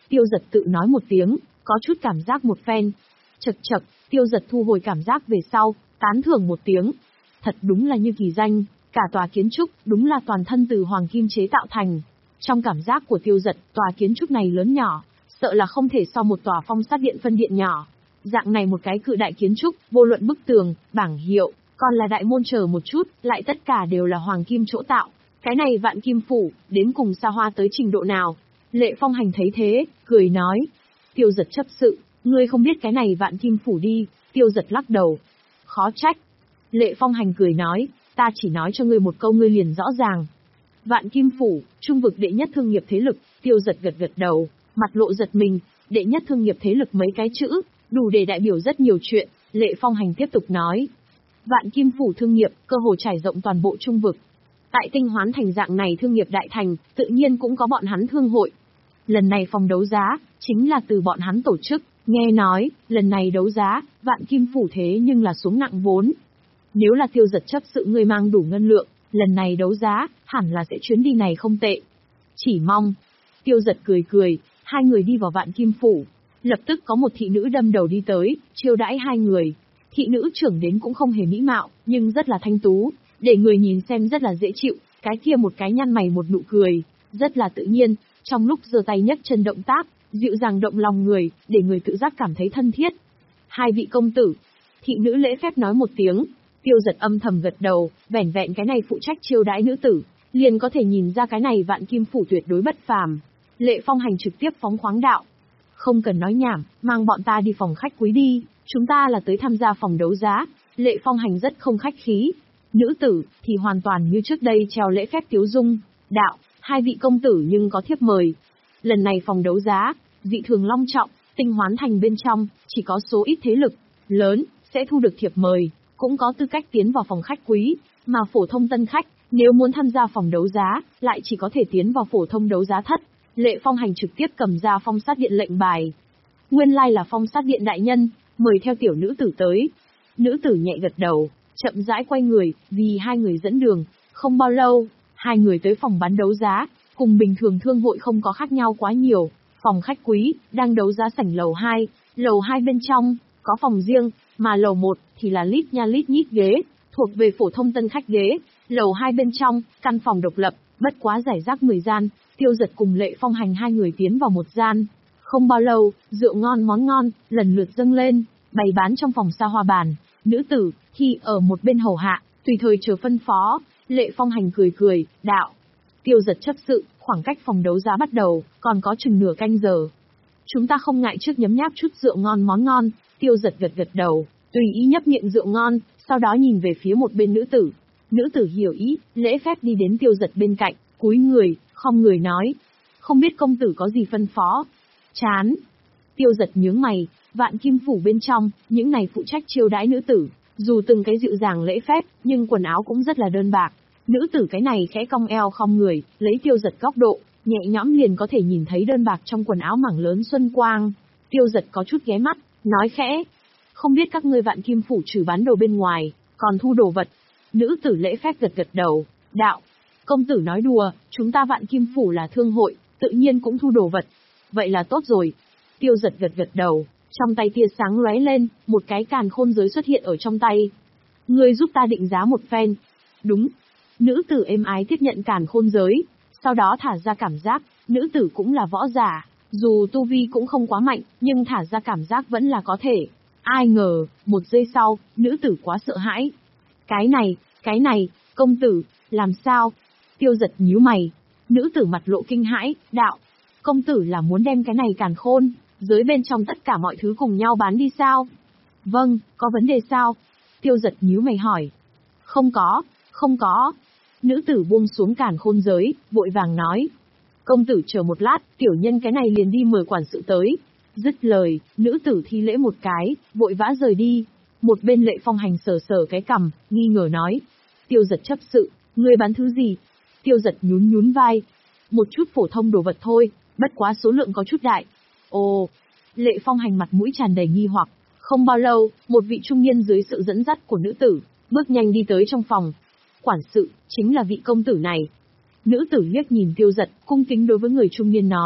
Tiêu Giật tự nói một tiếng, có chút cảm giác một phen. Chậc chậc, Tiêu Giật thu hồi cảm giác về sau, tán thưởng một tiếng. Thật đúng là như kỳ danh, cả tòa kiến trúc đúng là toàn thân từ hoàng kim chế tạo thành. Trong cảm giác của Tiêu Giật, tòa kiến trúc này lớn nhỏ, sợ là không thể so một tòa phong sát điện phân điện nhỏ. Dạng này một cái cự đại kiến trúc, vô luận bức tường, bảng hiệu, còn là đại môn chờ một chút, lại tất cả đều là hoàng kim chỗ tạo. Cái này vạn kim phủ, đến cùng xa hoa tới trình độ nào? Lệ Phong Hành thấy thế, cười nói. Tiêu Giật chấp sự, ngươi không biết cái này vạn kim phủ đi. Tiêu Giật lắc đầu. Khó trách. Lệ Phong Hành cười nói, ta chỉ nói cho ngươi một câu ngươi liền rõ ràng. Vạn kim phủ, trung vực đệ nhất thương nghiệp thế lực. Tiêu Giật gật gật đầu, mặt lộ giật mình. Đệ nhất thương nghiệp thế lực mấy cái chữ, đủ để đại biểu rất nhiều chuyện. Lệ Phong Hành tiếp tục nói. Vạn kim phủ thương nghiệp, cơ hồ trải rộng toàn bộ trung vực. Tại Tinh Hoán Thành dạng này thương nghiệp đại thành, tự nhiên cũng có bọn hắn thương hội. Lần này phòng đấu giá, chính là từ bọn hắn tổ chức, nghe nói, lần này đấu giá, vạn kim phủ thế nhưng là xuống nặng vốn. Nếu là Tiêu Giật chấp sự ngươi mang đủ ngân lượng, lần này đấu giá, hẳn là sẽ chuyến đi này không tệ. Chỉ mong. Tiêu Giật cười cười, hai người đi vào vạn kim phủ. Lập tức có một thị nữ đâm đầu đi tới, chiêu đãi hai người. Thị nữ trưởng đến cũng không hề mỹ mạo, nhưng rất là thanh tú, để người nhìn xem rất là dễ chịu, cái kia một cái nhăn mày một nụ cười, rất là tự nhiên, trong lúc giơ tay nhấc chân động tác, dịu dàng động lòng người, để người tự giác cảm thấy thân thiết. Hai vị công tử, thị nữ lễ phép nói một tiếng, Tiêu Giật âm thầm gật đầu, vẻn vẹn cái này phụ trách chiêu đãi nữ tử, liền có thể nhìn ra cái này vạn kim phủ tuyệt đối bất phàm. Lệ Phong Hành trực tiếp phóng khoáng đạo. Không cần nói nhảm, mang bọn ta đi phòng khách quý đi, chúng ta là tới tham gia phòng đấu giá. Lệ Phong Hành rất không khách khí. Nữ tử, thì hoàn toàn như trước đây treo lễ phép tiếu dung. Đạo, hai vị công tử nhưng có thiếp mời. Lần này phòng đấu giá, dị thường long trọng, Tinh Hoán Thành bên trong, chỉ có số ít thế lực lớn, sẽ thu được thiệp mời, cũng có tư cách tiến vào phòng khách quý, mà phổ thông tân khách, nếu muốn tham gia phòng đấu giá, lại chỉ có thể tiến vào phổ thông đấu giá thất. Lệ Phong Hành trực tiếp cầm ra phong sát điện lệnh bài. Nguyên lai là phong sát điện đại nhân, mời theo tiểu nữ tử tới. Nữ tử nhẹ gật đầu, chậm rãi quay người, vì hai người dẫn đường. Không bao lâu, hai người tới phòng bán đấu giá, cùng bình thường thương hội không có khác nhau quá nhiều. Phòng khách quý, đang đấu giá sảnh lầu hai, lầu hai bên trong, có phòng riêng, mà lầu một thì là lít nha lít nhít ghế, thuộc về phổ thông tân khách ghế. Lầu hai bên trong, căn phòng độc lập, bất quá giải rác mười gian. Tiêu Giật cùng Lệ Phong Hành hai người tiến vào một gian. Không bao lâu, rượu ngon món ngon, lần lượt dâng lên, bày bán trong phòng xa hoa bàn. Nữ tử, thì ở một bên hầu hạ, tùy thời chờ phân phó. Lệ Phong Hành cười cười, đạo. Tiêu Giật chấp sự, khoảng cách phòng đấu giá bắt đầu, còn có chừng nửa canh giờ. Chúng ta không ngại trước nhấm nháp chút rượu ngon món ngon. Tiêu Giật gật gật đầu, tùy ý nhấp miệng rượu ngon, sau đó nhìn về phía một bên nữ tử. Nữ tử hiểu ý, lễ phép đi đến Tiêu Giật bên cạnh, cúi người, khom người nói. Không biết công tử có gì phân phó? Chán. Tiêu Giật nhướng mày, vạn kim phủ bên trong, những này phụ trách chiêu đãi nữ tử, dù từng cái dịu dàng lễ phép, nhưng quần áo cũng rất là đơn bạc. Nữ tử cái này khẽ cong eo khom người, lấy Tiêu Giật góc độ, nhẹ nhõm liền có thể nhìn thấy đơn bạc trong quần áo mảng lớn xuân quang. Tiêu Giật có chút ghé mắt, nói khẽ. Không biết các ngươi vạn kim phủ trừ bán đồ bên ngoài, còn thu đồ vật. Nữ tử lễ phép gật gật đầu, đạo. Công tử nói đùa, chúng ta vạn kim phủ là thương hội, tự nhiên cũng thu đồ vật. Vậy là tốt rồi. Tiêu Giật gật gật đầu, trong tay tia sáng lóe lên, một cái càn khôn giới xuất hiện ở trong tay. Ngươi giúp ta định giá một phen. Đúng. Nữ tử êm ái tiếp nhận càn khôn giới, sau đó thả ra cảm giác, nữ tử cũng là võ giả, dù tu vi cũng không quá mạnh, nhưng thả ra cảm giác vẫn là có thể. Ai ngờ, một giây sau, nữ tử quá sợ hãi. Cái này, cái này, công tử, làm sao? Tiêu Giật nhíu mày. Nữ tử mặt lộ kinh hãi, đạo. Công tử là muốn đem cái này càn khôn, giới bên trong tất cả mọi thứ cùng nhau bán đi sao? Vâng, có vấn đề sao? Tiêu Giật nhíu mày hỏi. Không có, không có. Nữ tử buông xuống càn khôn giới, vội vàng nói. Công tử chờ một lát, tiểu nhân cái này liền đi mời quản sự tới. Dứt lời, nữ tử thi lễ một cái, vội vã rời đi. Một bên Lệ Phong Hành sờ sờ cái cằm, nghi ngờ nói. Tiêu Giật chấp sự, ngươi bán thứ gì? Tiêu Giật nhún nhún vai. Một chút phổ thông đồ vật thôi, bất quá số lượng có chút đại. Ồ, Lệ Phong Hành mặt mũi tràn đầy nghi hoặc. Không bao lâu, một vị trung niên dưới sự dẫn dắt của nữ tử, bước nhanh đi tới trong phòng. Quản sự, chính là vị công tử này. Nữ tử liếc nhìn Tiêu Giật, cung kính đối với người trung niên nói.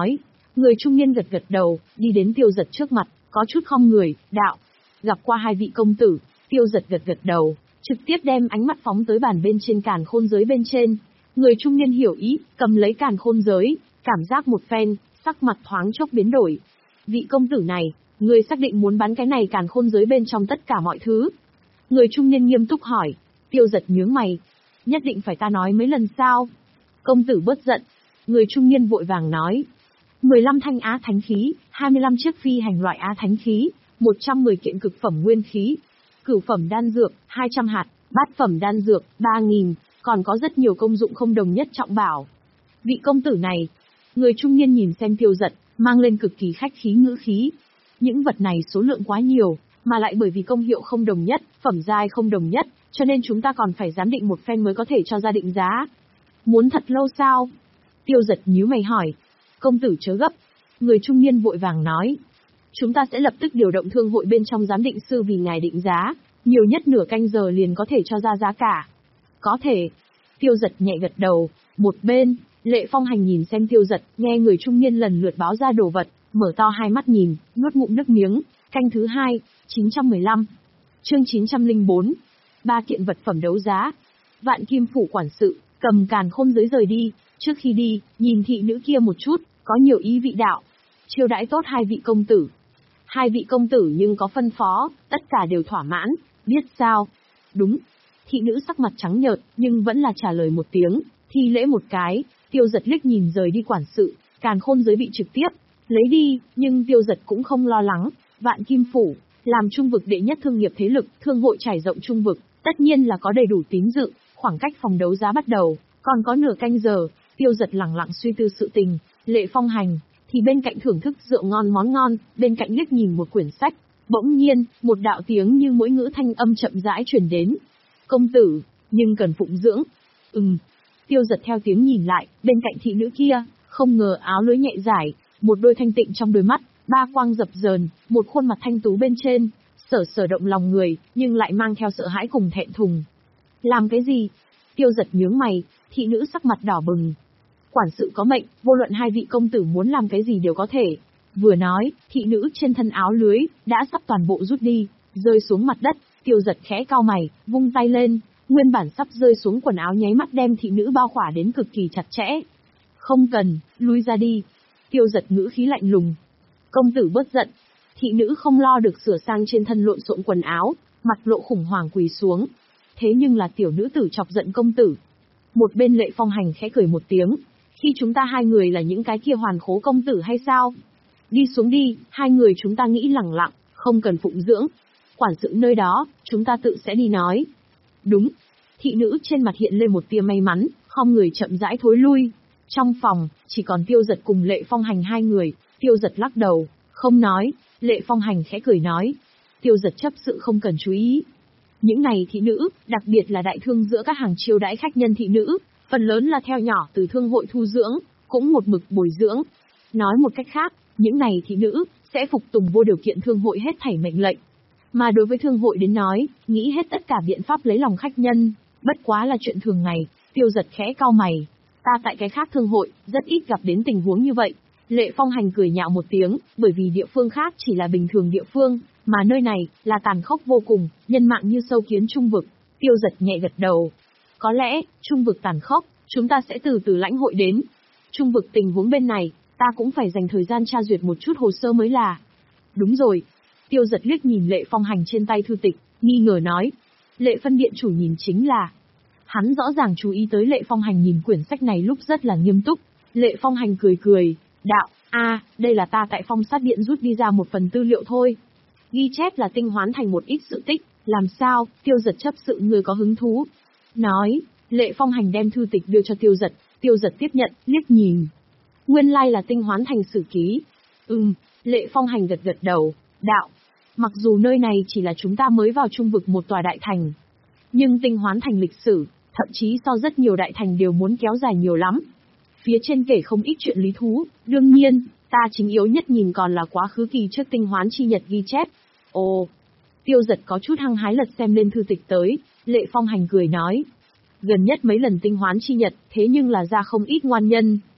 Người trung niên gật gật đầu, đi đến Tiêu Giật trước mặt, có chút khom người, đạo. Gặp qua hai vị công tử, Tiêu Giật gật gật đầu, trực tiếp đem ánh mắt phóng tới bàn bên trên càn khôn giới bên trên. Người trung niên hiểu ý, cầm lấy càn khôn giới, cảm giác một phen, sắc mặt thoáng chốc biến đổi. Vị công tử này, người xác định muốn bán cái này càn khôn giới bên trong tất cả mọi thứ. Người trung niên nghiêm túc hỏi. Tiêu Giật nhướng mày. Nhất định phải ta nói mấy lần sao? Công tử bớt giận. Người trung niên vội vàng nói. mười lăm thanh á thánh khí, hai mươi lăm chiếc phi hành loại á thánh khí, một trăm mười kiện cực phẩm nguyên khí, cửu phẩm đan dược, hai trăm hạt, bát phẩm đan dược, ba nghìn, còn có rất nhiều công dụng không đồng nhất trọng bảo. Vị công tử này, người trung niên nhìn xem Tiêu Giật, mang lên cực kỳ khách khí ngữ khí. Những vật này số lượng quá nhiều, mà lại bởi vì công hiệu không đồng nhất, phẩm giai không đồng nhất, cho nên chúng ta còn phải giám định một phen mới có thể cho ra định giá. Muốn thật lâu sao? Tiêu Giật nhíu mày hỏi. Công tử chớ gấp. Người trung niên vội vàng nói. Chúng ta sẽ lập tức điều động thương hội bên trong giám định sư vì ngài định giá, nhiều nhất nửa canh giờ liền có thể cho ra giá cả. Có thể. Tiêu Giật nhẹ gật đầu. Một bên, Lệ Phong Hành nhìn xem Tiêu Giật, nghe người trung niên lần lượt báo ra đồ vật, mở to hai mắt nhìn, nuốt ngụm nước miếng. Canh thứ hai, chín trăm mười lăm. Chương chín trăm lẻ bốn. Ba kiện vật phẩm đấu giá. Vạn Kim phủ quản sự, cầm càn khôn giới rời đi, trước khi đi, nhìn thị nữ kia một chút, có nhiều ý vị đạo. Chiêu đãi tốt hai vị công tử. Hai vị công tử nhưng có phân phó, tất cả đều thỏa mãn, biết sao? Đúng. Thị nữ sắc mặt trắng nhợt, nhưng vẫn là trả lời một tiếng, thi lễ một cái. Tiêu Giật liếc nhìn rời đi quản sự, càn khôn giới bị trực tiếp lấy đi, nhưng Tiêu Giật cũng không lo lắng. Vạn Kim phủ, làm trung vực đệ nhất thương nghiệp thế lực, thương hội trải rộng trung vực, tất nhiên là có đầy đủ tín dự. Khoảng cách phòng đấu giá bắt đầu, còn có nửa canh giờ. Tiêu Giật lẳng lặng suy tư sự tình. Lệ Phong Hành thì bên cạnh thưởng thức rượu ngon món ngon, bên cạnh liếc nhìn một quyển sách. Bỗng nhiên, một đạo tiếng như mỗi ngữ thanh âm chậm rãi truyền đến. Công tử, nhưng cần phụng dưỡng. Ừm. Tiêu Giật theo tiếng nhìn lại, bên cạnh thị nữ kia, không ngờ áo lưới nhẹ giải, một đôi thanh tịnh trong đôi mắt, ba quang dập dờn, một khuôn mặt thanh tú bên trên, sở sở động lòng người, nhưng lại mang theo sợ hãi cùng thẹn thùng. Làm cái gì? Tiêu Giật nhướng mày, thị nữ sắc mặt đỏ bừng. Quản sự có mệnh, vô luận hai vị công tử muốn làm cái gì đều có thể. Vừa nói, thị nữ trên thân áo lưới, đã sắp toàn bộ rút đi, rơi xuống mặt đất. Tiêu Giật khẽ cau mày, vung tay lên, nguyên bản sắp rơi xuống quần áo nháy mắt đem thị nữ bao khỏa đến cực kỳ chặt chẽ. Không cần, lui ra đi. Tiêu Giật ngữ khí lạnh lùng. Công tử bớt giận. Thị nữ không lo được sửa sang trên thân lộn xộn quần áo, mặt lộ khủng hoảng quỳ xuống. Thế nhưng là tiểu nữ tử chọc giận công tử. Một bên Lệ Phong Hành khẽ cười một tiếng. Khi chúng ta hai người là những cái kia hoàn khố công tử hay sao? Đi xuống đi, hai người chúng ta nghĩ lẳng lặng, không cần phụng dưỡng. Quản sự nơi đó, chúng ta tự sẽ đi nói. Đúng. Thị nữ trên mặt hiện lên một tia may mắn, khom người chậm rãi thối lui. Trong phòng, chỉ còn Tiêu Giật cùng Lệ Phong Hành hai người. Tiêu Giật lắc đầu, không nói. Lệ Phong Hành khẽ cười nói. Tiêu Giật chấp sự không cần chú ý. Những này thị nữ, đặc biệt là đại thương giữa các hàng chiêu đãi khách nhân thị nữ, phần lớn là theo nhỏ từ thương hội thu dưỡng, cũng một mực bồi dưỡng. Nói một cách khác, những này thị nữ, sẽ phục tùng vô điều kiện thương hội hết thảy mệnh lệnh. Mà đối với thương hội đến nói, nghĩ hết tất cả biện pháp lấy lòng khách nhân, bất quá là chuyện thường ngày. Tiêu Giật khẽ cau mày. Ta tại cái khác thương hội, rất ít gặp đến tình huống như vậy. Lệ Phong Hành cười nhạo một tiếng, bởi vì địa phương khác chỉ là bình thường địa phương, mà nơi này, là tàn khốc vô cùng, nhân mạng như sâu kiến trung vực. Tiêu Giật nhẹ gật đầu. Có lẽ, trung vực tàn khốc, chúng ta sẽ từ từ lãnh hội đến. Trung vực tình huống bên này, ta cũng phải dành thời gian tra duyệt một chút hồ sơ mới là. Đúng rồi. Tiêu Giật liếc nhìn Lệ Phong Hành trên tay thư tịch, nghi ngờ nói. Lệ phân điện chủ nhìn chính là. Hắn rõ ràng chú ý tới Lệ Phong Hành nhìn quyển sách này lúc rất là nghiêm túc. Lệ Phong Hành cười cười, đạo, a, à, đây là ta tại phong sát điện rút đi ra một phần tư liệu thôi. Ghi chép là tinh hoán thành một ít sự tích, làm sao? Tiêu Giật chấp sự người có hứng thú. Nói, Lệ Phong Hành đem thư tịch đưa cho Tiêu Giật, Tiêu Giật tiếp nhận, liếc nhìn. Nguyên lai là tinh hoán thành sử ký. Ừm, Lệ Phong Hành gật gật đầu, đạo. Mặc dù nơi này chỉ là chúng ta mới vào trung vực một tòa đại thành, nhưng tinh hoán thành lịch sử, thậm chí so rất nhiều đại thành đều muốn kéo dài nhiều lắm. Phía trên kể không ít chuyện lý thú, đương nhiên, ta chính yếu nhất nhìn còn là quá khứ kỳ trước tinh hoán chi nhật ghi chép. Ồ, Tiêu Giật có chút hăng hái lật xem lên thư tịch tới, Lệ Phong Hành cười nói. Gần nhất mấy lần tinh hoán chi nhật, thế nhưng là ra không ít ngoan nhân.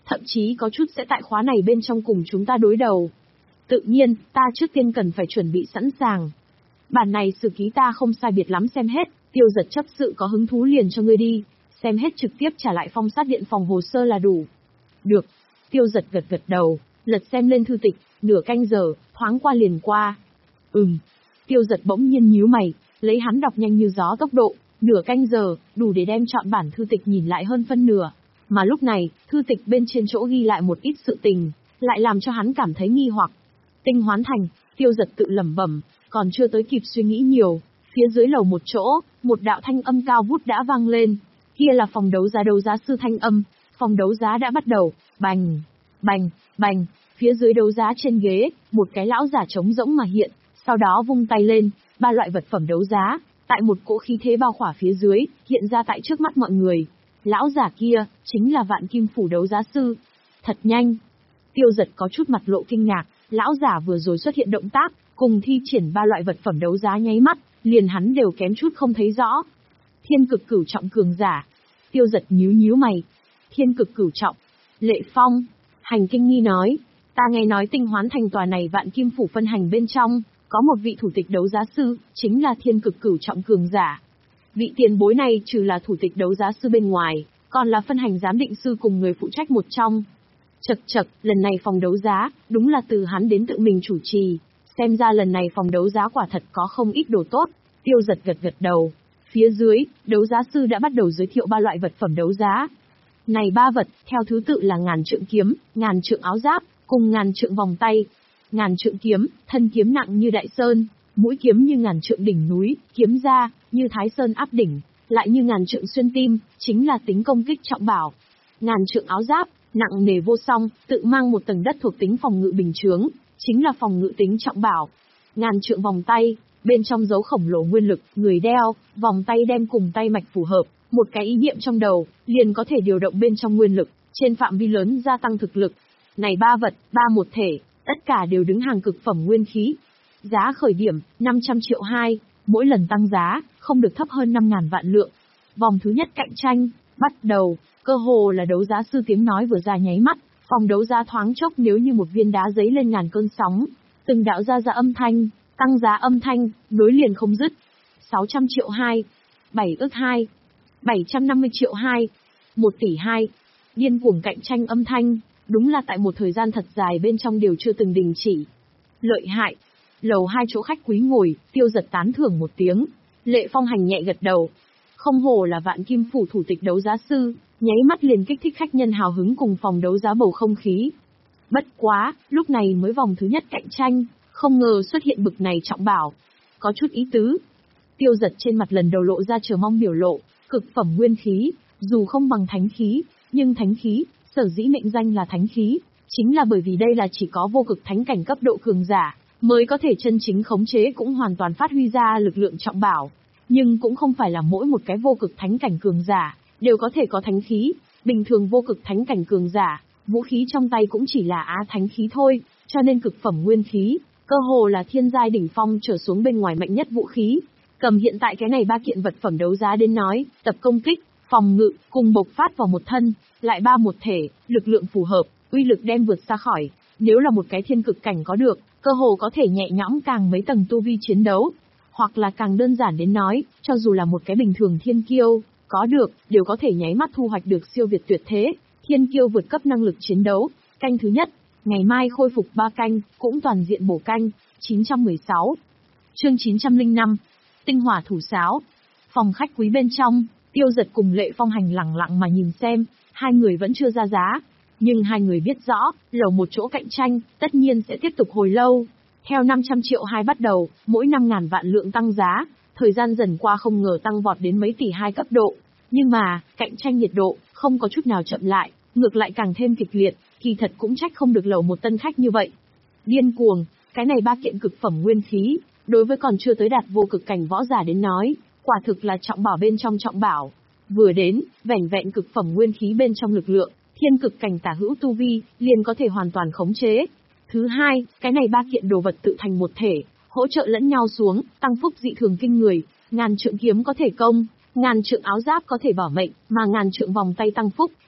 thậm chí có chút sẽ tại khóa này bên trong cùng chúng ta đối đầu. Tự nhiên, ta trước tiên cần phải chuẩn bị sẵn sàng. Bản này sử ký ta không sai biệt lắm xem hết, Tiêu Giật chấp sự có hứng thú liền cho ngươi đi, xem hết trực tiếp trả lại Phong Sát Điện phòng hồ sơ là đủ. Được. Tiêu Giật gật gật đầu, lật xem lên thư tịch, nửa canh giờ, thoáng qua liền qua. Ừm. Tiêu Giật bỗng nhiên nhíu mày, lấy hắn đọc nhanh như gió tốc độ, nửa canh giờ, đủ để đem chọn bản thư tịch nhìn lại hơn phân nửa. Mà lúc này, thư tịch bên trên chỗ ghi lại một ít sự tình, lại làm cho hắn cảm thấy nghi hoặc. Tinh Hoán Thành, Tiêu Giật tự lẩm bẩm, còn chưa tới kịp suy nghĩ nhiều, phía dưới lầu một chỗ, một đạo thanh âm cao vút đã vang lên. Kia là phòng đấu giá đấu giá sư thanh âm, phòng đấu giá đã bắt đầu, bành, bành, bành, phía dưới đấu giá trên ghế, một cái lão giả trống rỗng mà hiện, sau đó vung tay lên, ba loại vật phẩm đấu giá, tại một cỗ khí thế bao khỏa phía dưới, hiện ra tại trước mắt mọi người. Lão giả kia, chính là Vạn Kim Phủ đấu giá sư. Thật nhanh. Tiêu Giật có chút mặt lộ kinh ngạc, lão giả vừa rồi xuất hiện động tác, cùng thi triển ba loại vật phẩm đấu giá nháy mắt, liền hắn đều kém chút không thấy rõ. Thiên cực cửu trọng cường giả. Tiêu Giật nhíu nhíu mày. Thiên cực cửu trọng. Lệ Phong. Hành kinh nghi nói, ta nghe nói Tinh Hoán Thành tòa này Vạn Kim Phủ phân hành bên trong, có một vị thủ tịch đấu giá sư, chính là thiên cực cửu trọng cường giả. Vị tiền bối này trừ là thủ tịch đấu giá sư bên ngoài, còn là phân hành giám định sư cùng người phụ trách một trong. Chật chật, lần này phòng đấu giá, đúng là từ hắn đến tự mình chủ trì, xem ra lần này phòng đấu giá quả thật có không ít đồ tốt. Tiêu Giật gật gật đầu. Phía dưới, đấu giá sư đã bắt đầu giới thiệu ba loại vật phẩm đấu giá. Này ba vật, theo thứ tự là ngàn trượng kiếm, ngàn trượng áo giáp, cùng ngàn trượng vòng tay. Ngàn trượng kiếm, thân kiếm nặng như đại sơn, mũi kiếm như ngàn trượng đỉnh núi, kiếm ra, như thái sơn áp đỉnh, lại như ngàn trượng xuyên tim, chính là tính công kích trọng bảo. Ngàn trượng áo giáp, nặng nề vô song, tự mang một tầng đất thuộc tính phòng ngự bình chướng, chính là phòng ngự tính trọng bảo. Ngàn trượng vòng tay, bên trong dấu khổng lồ nguyên lực, người đeo, vòng tay đem cùng tay mạch phù hợp, một cái ý niệm trong đầu, liền có thể điều động bên trong nguyên lực, trên phạm vi lớn gia tăng thực lực. Này ba vật, ba một thể, tất cả đều đứng hàng cực phẩm nguyên khí. Giá khởi điểm, năm trăm triệu hai, mỗi lần tăng giá, không được thấp hơn năm ngàn vạn lượng. Vòng thứ nhất cạnh tranh, bắt đầu, cơ hồ là đấu giá sư tiếng nói vừa ra nháy mắt, phòng đấu giá thoáng chốc nếu như một viên đá giấy lên ngàn cơn sóng, từng đạo ra ra âm thanh, tăng giá âm thanh, nối liền không dứt. sáu trăm triệu hai, bảy ức hai, bảy trăm năm mươi triệu hai, một tỷ hai, điên cuồng cạnh tranh âm thanh, đúng là tại một thời gian thật dài bên trong đều chưa từng đình chỉ. Lợi hại. Lầu hai chỗ khách quý ngồi, Tiêu Giật tán thưởng một tiếng. Lệ Phong hành nhẹ gật đầu. Không hổ là Vạn Kim Phủ thủ tịch đấu giá sư, nháy mắt liền kích thích khách nhân hào hứng cùng phòng đấu giá bầu không khí. Bất quá, lúc này mới vòng thứ nhất cạnh tranh, không ngờ xuất hiện bực này trọng bảo. Có chút ý tứ. Tiêu Giật trên mặt lần đầu lộ ra chờ mong biểu lộ, cực phẩm nguyên khí, dù không bằng thánh khí, nhưng thánh khí, sở dĩ mệnh danh là thánh khí, chính là bởi vì đây là chỉ có vô cực thánh cảnh cấp độ cường giả, mới có thể chân chính khống chế cũng hoàn toàn phát huy ra lực lượng trọng bảo. Nhưng cũng không phải là mỗi một cái vô cực thánh cảnh cường giả, đều có thể có thánh khí, bình thường vô cực thánh cảnh cường giả, vũ khí trong tay cũng chỉ là á thánh khí thôi, cho nên cực phẩm nguyên khí, cơ hồ là thiên giai đỉnh phong trở xuống bên ngoài mạnh nhất vũ khí. Cầm hiện tại cái này ba kiện vật phẩm đấu giá đến nói, tập công kích, phòng ngự, cùng bộc phát vào một thân, lại ba một thể, lực lượng phù hợp, uy lực đem vượt xa khỏi, nếu là một cái thiên cực cảnh có được, cơ hồ có thể nhẹ nhõm càng mấy tầng tu vi chiến đấu, hoặc là càng đơn giản đến nói, cho dù là một cái bình thường thiên kiêu, có được, đều có thể nháy mắt thu hoạch được siêu việt tuyệt thế, thiên kiêu vượt cấp năng lực chiến đấu. Canh thứ nhất, ngày mai khôi phục ba canh, cũng toàn diện bổ canh, chín trăm mười sáu. Chương chín trăm lẻ năm, Tinh Hỏa thủ sáo. Phòng khách quý bên trong, Tiêu Giật cùng Lệ Phong hành lẳng lặng mà nhìn xem, hai người vẫn chưa ra giá, nhưng hai người biết rõ, lầu một chỗ cạnh tranh, tất nhiên sẽ tiếp tục hồi lâu. Theo năm trăm triệu hai bắt đầu, mỗi năm ngàn vạn lượng tăng giá, thời gian dần qua không ngờ tăng vọt đến mấy tỷ hai cấp độ. Nhưng mà, cạnh tranh nhiệt độ, không có chút nào chậm lại, ngược lại càng thêm kịch liệt, kỳ thật cũng trách không được lầu một tân khách như vậy. Điên cuồng, cái này ba kiện cực phẩm nguyên khí, đối với còn chưa tới đạt vô cực cảnh võ giả đến nói, quả thực là trọng bảo bên trong trọng bảo. Vừa đến, vẻn vẹn cực phẩm nguyên khí bên trong lực lượng, thiên cực cảnh tả hữu tu vi, liền có thể hoàn toàn khống chế. Thứ hai, cái này ba kiện đồ vật tự thành một thể, hỗ trợ lẫn nhau xuống, tăng phúc dị thường kinh người, ngàn trượng kiếm có thể công, ngàn trượng áo giáp có thể bảo mệnh, mà ngàn trượng vòng tay tăng phúc,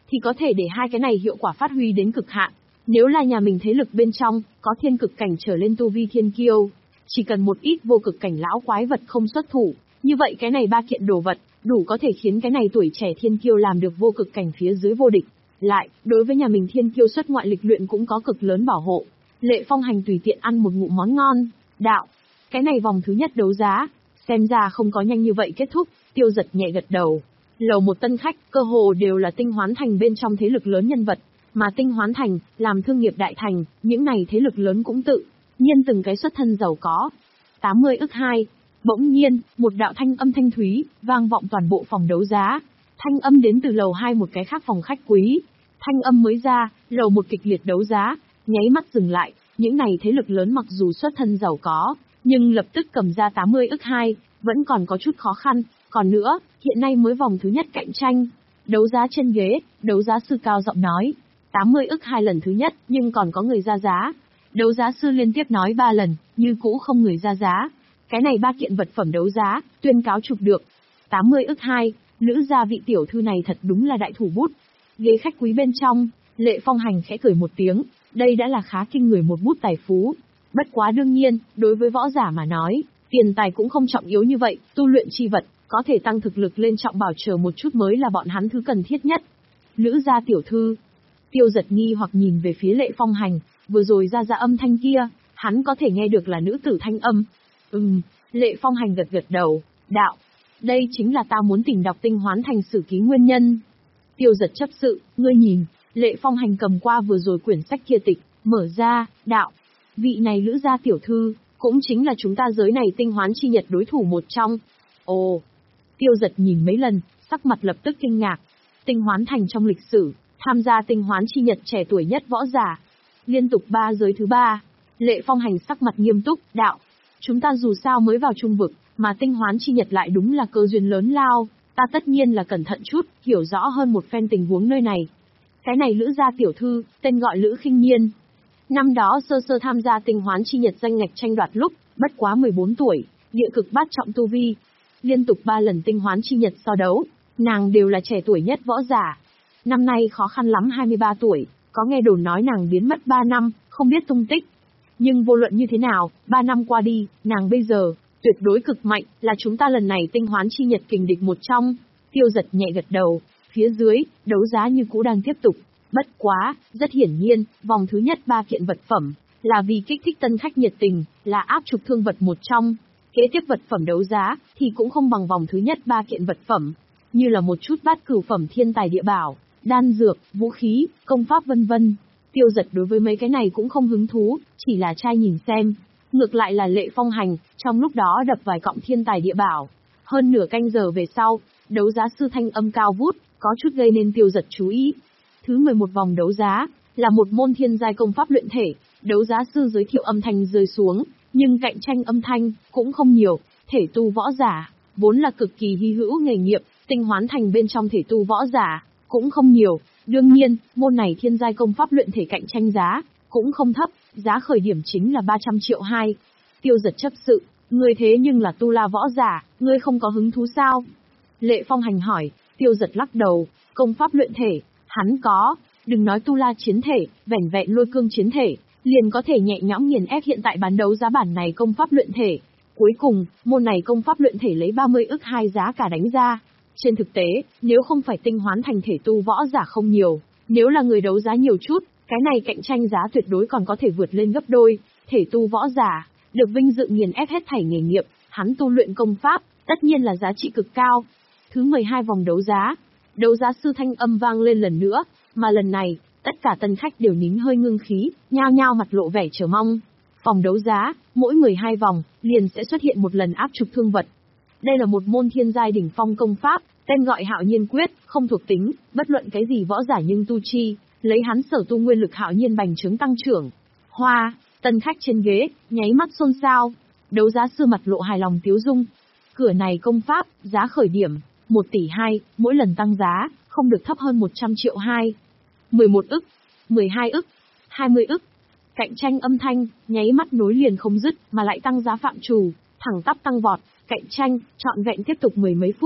thì có thể để hai cái này hiệu quả phát huy đến cực hạn. Nếu là nhà mình thế lực bên trong, có thiên cực cảnh trở lên tu vi thiên kiêu, chỉ cần một ít vô cực cảnh lão quái vật không xuất thủ, như vậy cái này ba kiện đồ vật, đủ có thể khiến cái này tuổi trẻ thiên kiêu làm được vô cực cảnh phía dưới vô địch. Lại, đối với nhà mình thiên kiêu xuất ngoại lịch luyện cũng có cực lớn bảo hộ. Lệ Phong Hành tùy tiện ăn một ngụm món ngon, đạo. Cái này vòng thứ nhất đấu giá, xem ra không có nhanh như vậy kết thúc, Tiêu Giật nhẹ gật đầu. Lầu một tân khách, cơ hồ đều là Tinh Hoán Thành bên trong thế lực lớn nhân vật, mà Tinh Hoán Thành, làm thương nghiệp đại thành, những này thế lực lớn cũng tự nhiên từng cái xuất thân giàu có. tám mươi ức hai. Bỗng nhiên, một đạo thanh âm thanh thúy, vang vọng toàn bộ phòng đấu giá. Thanh âm đến từ lầu hai một cái khác phòng khách quý. Thanh âm mới ra, lầu một kịch liệt đấu giá, nháy mắt dừng lại, những này thế lực lớn mặc dù xuất thân giàu có, nhưng lập tức cầm ra tám mươi ức hai, vẫn còn có chút khó khăn. Còn nữa, hiện nay mới vòng thứ nhất cạnh tranh. Đấu giá trên ghế, đấu giá sư cao giọng nói. tám mươi ức hai lần thứ nhất, nhưng còn có người ra giá. Đấu giá sư liên tiếp nói ba lần, như cũ không người ra giá. Cái này ba kiện vật phẩm đấu giá, tuyên cáo chụp được. tám mươi ức hai, nữ gia vị tiểu thư này thật đúng là đại thủ bút. Ghế khách quý bên trong, Lệ Phong Hành khẽ cười một tiếng, đây đã là khá kinh người một bút tài phú. Bất quá đương nhiên, đối với võ giả mà nói, tiền tài cũng không trọng yếu như vậy, tu luyện chi vật, có thể tăng thực lực lên trọng bảo chờ một chút mới là bọn hắn thứ cần thiết nhất. Nữ gia tiểu thư. Tiêu Giật nghi hoặc nhìn về phía Lệ Phong Hành, vừa rồi ra ra âm thanh kia, hắn có thể nghe được là nữ tử thanh âm. Ừm, Lệ Phong Hành gật gật đầu, đạo, đây chính là ta muốn tìm đọc Tinh Hoán Thành sử ký nguyên nhân. Tiêu Giật chấp sự, ngươi nhìn, Lệ Phong Hành cầm qua vừa rồi quyển sách kia tịch, mở ra, đạo, vị này lữ gia tiểu thư, cũng chính là chúng ta giới này Tinh Hoán chi nhật đối thủ một trong. Ồ, Tiêu Giật nhìn mấy lần, sắc mặt lập tức kinh ngạc. Tinh Hoán Thành trong lịch sử, tham gia Tinh Hoán chi nhật trẻ tuổi nhất võ giả. Liên tục ba giới thứ ba. Lệ Phong Hành sắc mặt nghiêm túc, đạo. Chúng ta dù sao mới vào trung vực, mà Tinh Hoán chi nhật lại đúng là cơ duyên lớn lao. Ta tất nhiên là cẩn thận chút, hiểu rõ hơn một phen tình huống nơi này. Cái này lữ gia tiểu thư, tên gọi Lữ Khinh Nhiên. Năm đó sơ sơ tham gia Tinh Hoán chi nhật danh ngạch tranh đoạt lúc, bất quá mười bốn tuổi, địa cực bát trọng tu vi. Liên tục ba lần Tinh Hoán chi nhật so đấu, nàng đều là trẻ tuổi nhất võ giả. Năm nay khó khăn lắm hai mươi ba tuổi, có nghe đồn nói nàng biến mất ba năm, không biết tung tích. Nhưng vô luận như thế nào, ba năm qua đi, nàng bây giờ, tuyệt đối cực mạnh, là chúng ta lần này Tinh Hoán chi nhật kình địch một trong. Tiêu Giật nhẹ gật đầu, phía dưới, đấu giá như cũ đang tiếp tục. Bất quá, rất hiển nhiên, vòng thứ nhất ba kiện vật phẩm, là vì kích thích tân khách nhiệt tình, là áp trục thương vật một trong. Kế tiếp vật phẩm đấu giá, thì cũng không bằng vòng thứ nhất ba kiện vật phẩm, như là một chút bát cửu phẩm thiên tài địa bảo, đan dược, vũ khí, công pháp vân vân. Tiêu Giật đối với mấy cái này cũng không hứng thú, chỉ là trai nhìn xem. Ngược lại là Lệ Phong Hành, trong lúc đó đập vài cọng thiên tài địa bảo. Hơn nửa canh giờ về sau, đấu giá sư thanh âm cao vút, có chút gây nên Tiêu Giật chú ý. Thứ mười một vòng đấu giá, là một môn thiên giai công pháp luyện thể, đấu giá sư giới thiệu âm thanh rơi xuống, nhưng cạnh tranh âm thanh, cũng không nhiều, thể tu võ giả, vốn là cực kỳ hy hữu nghề nghiệp, Tinh Hoán Thành bên trong thể tu võ giả, cũng không nhiều. Đương nhiên, môn này thiên giai công pháp luyện thể cạnh tranh giá, cũng không thấp, giá khởi điểm chính là ba trăm triệu hai. Tiêu Giật chấp sự, ngươi thế nhưng là tu la võ giả, ngươi không có hứng thú sao? Lệ Phong Hành hỏi. Tiêu Giật lắc đầu, công pháp luyện thể, hắn có, đừng nói tu la chiến thể, vẻn vẹn lôi cương chiến thể, liền có thể nhẹ nhõm nghiền ép hiện tại bán đấu giá bản này công pháp luyện thể. Cuối cùng, môn này công pháp luyện thể lấy ba mươi ức hai giá cả đánh ra. Trên thực tế, nếu không phải Tinh Hoán Thành thể tu võ giả không nhiều, nếu là người đấu giá nhiều chút, cái này cạnh tranh giá tuyệt đối còn có thể vượt lên gấp đôi. Thể tu võ giả, được vinh dự nghiền ép hết thảy nghề nghiệp, hắn tu luyện công pháp, tất nhiên là giá trị cực cao. Thứ mười hai vòng đấu giá, đấu giá sư thanh âm vang lên lần nữa, mà lần này, tất cả tân khách đều nín hơi ngưng khí, nhao nhao mặt lộ vẻ chờ mong. Vòng đấu giá, mỗi mười hai vòng, liền sẽ xuất hiện một lần áp trục thương vật. Đây là một môn thiên giai đỉnh phong công pháp, tên gọi Hạo Nhiên Quyết, không thuộc tính, bất luận cái gì võ giả nhưng tu chi, lấy hắn sở tu nguyên lực Hạo Nhiên bành trướng tăng trưởng. Hoa, tân khách trên ghế, nháy mắt xôn xao. Đấu giá sư mặt lộ hài lòng tiếu dung. Cửa này công pháp, giá khởi điểm, một tỷ hai, mỗi lần tăng giá, không được thấp hơn một trăm triệu hai. mười một ức, mười hai ức, hai mươi ức. Cạnh tranh âm thanh, nháy mắt nối liền không dứt, mà lại tăng giá phạm trù, thẳng tắp tăng vọt, cạnh tranh, trọn vẹn tiếp tục mười mấy phút.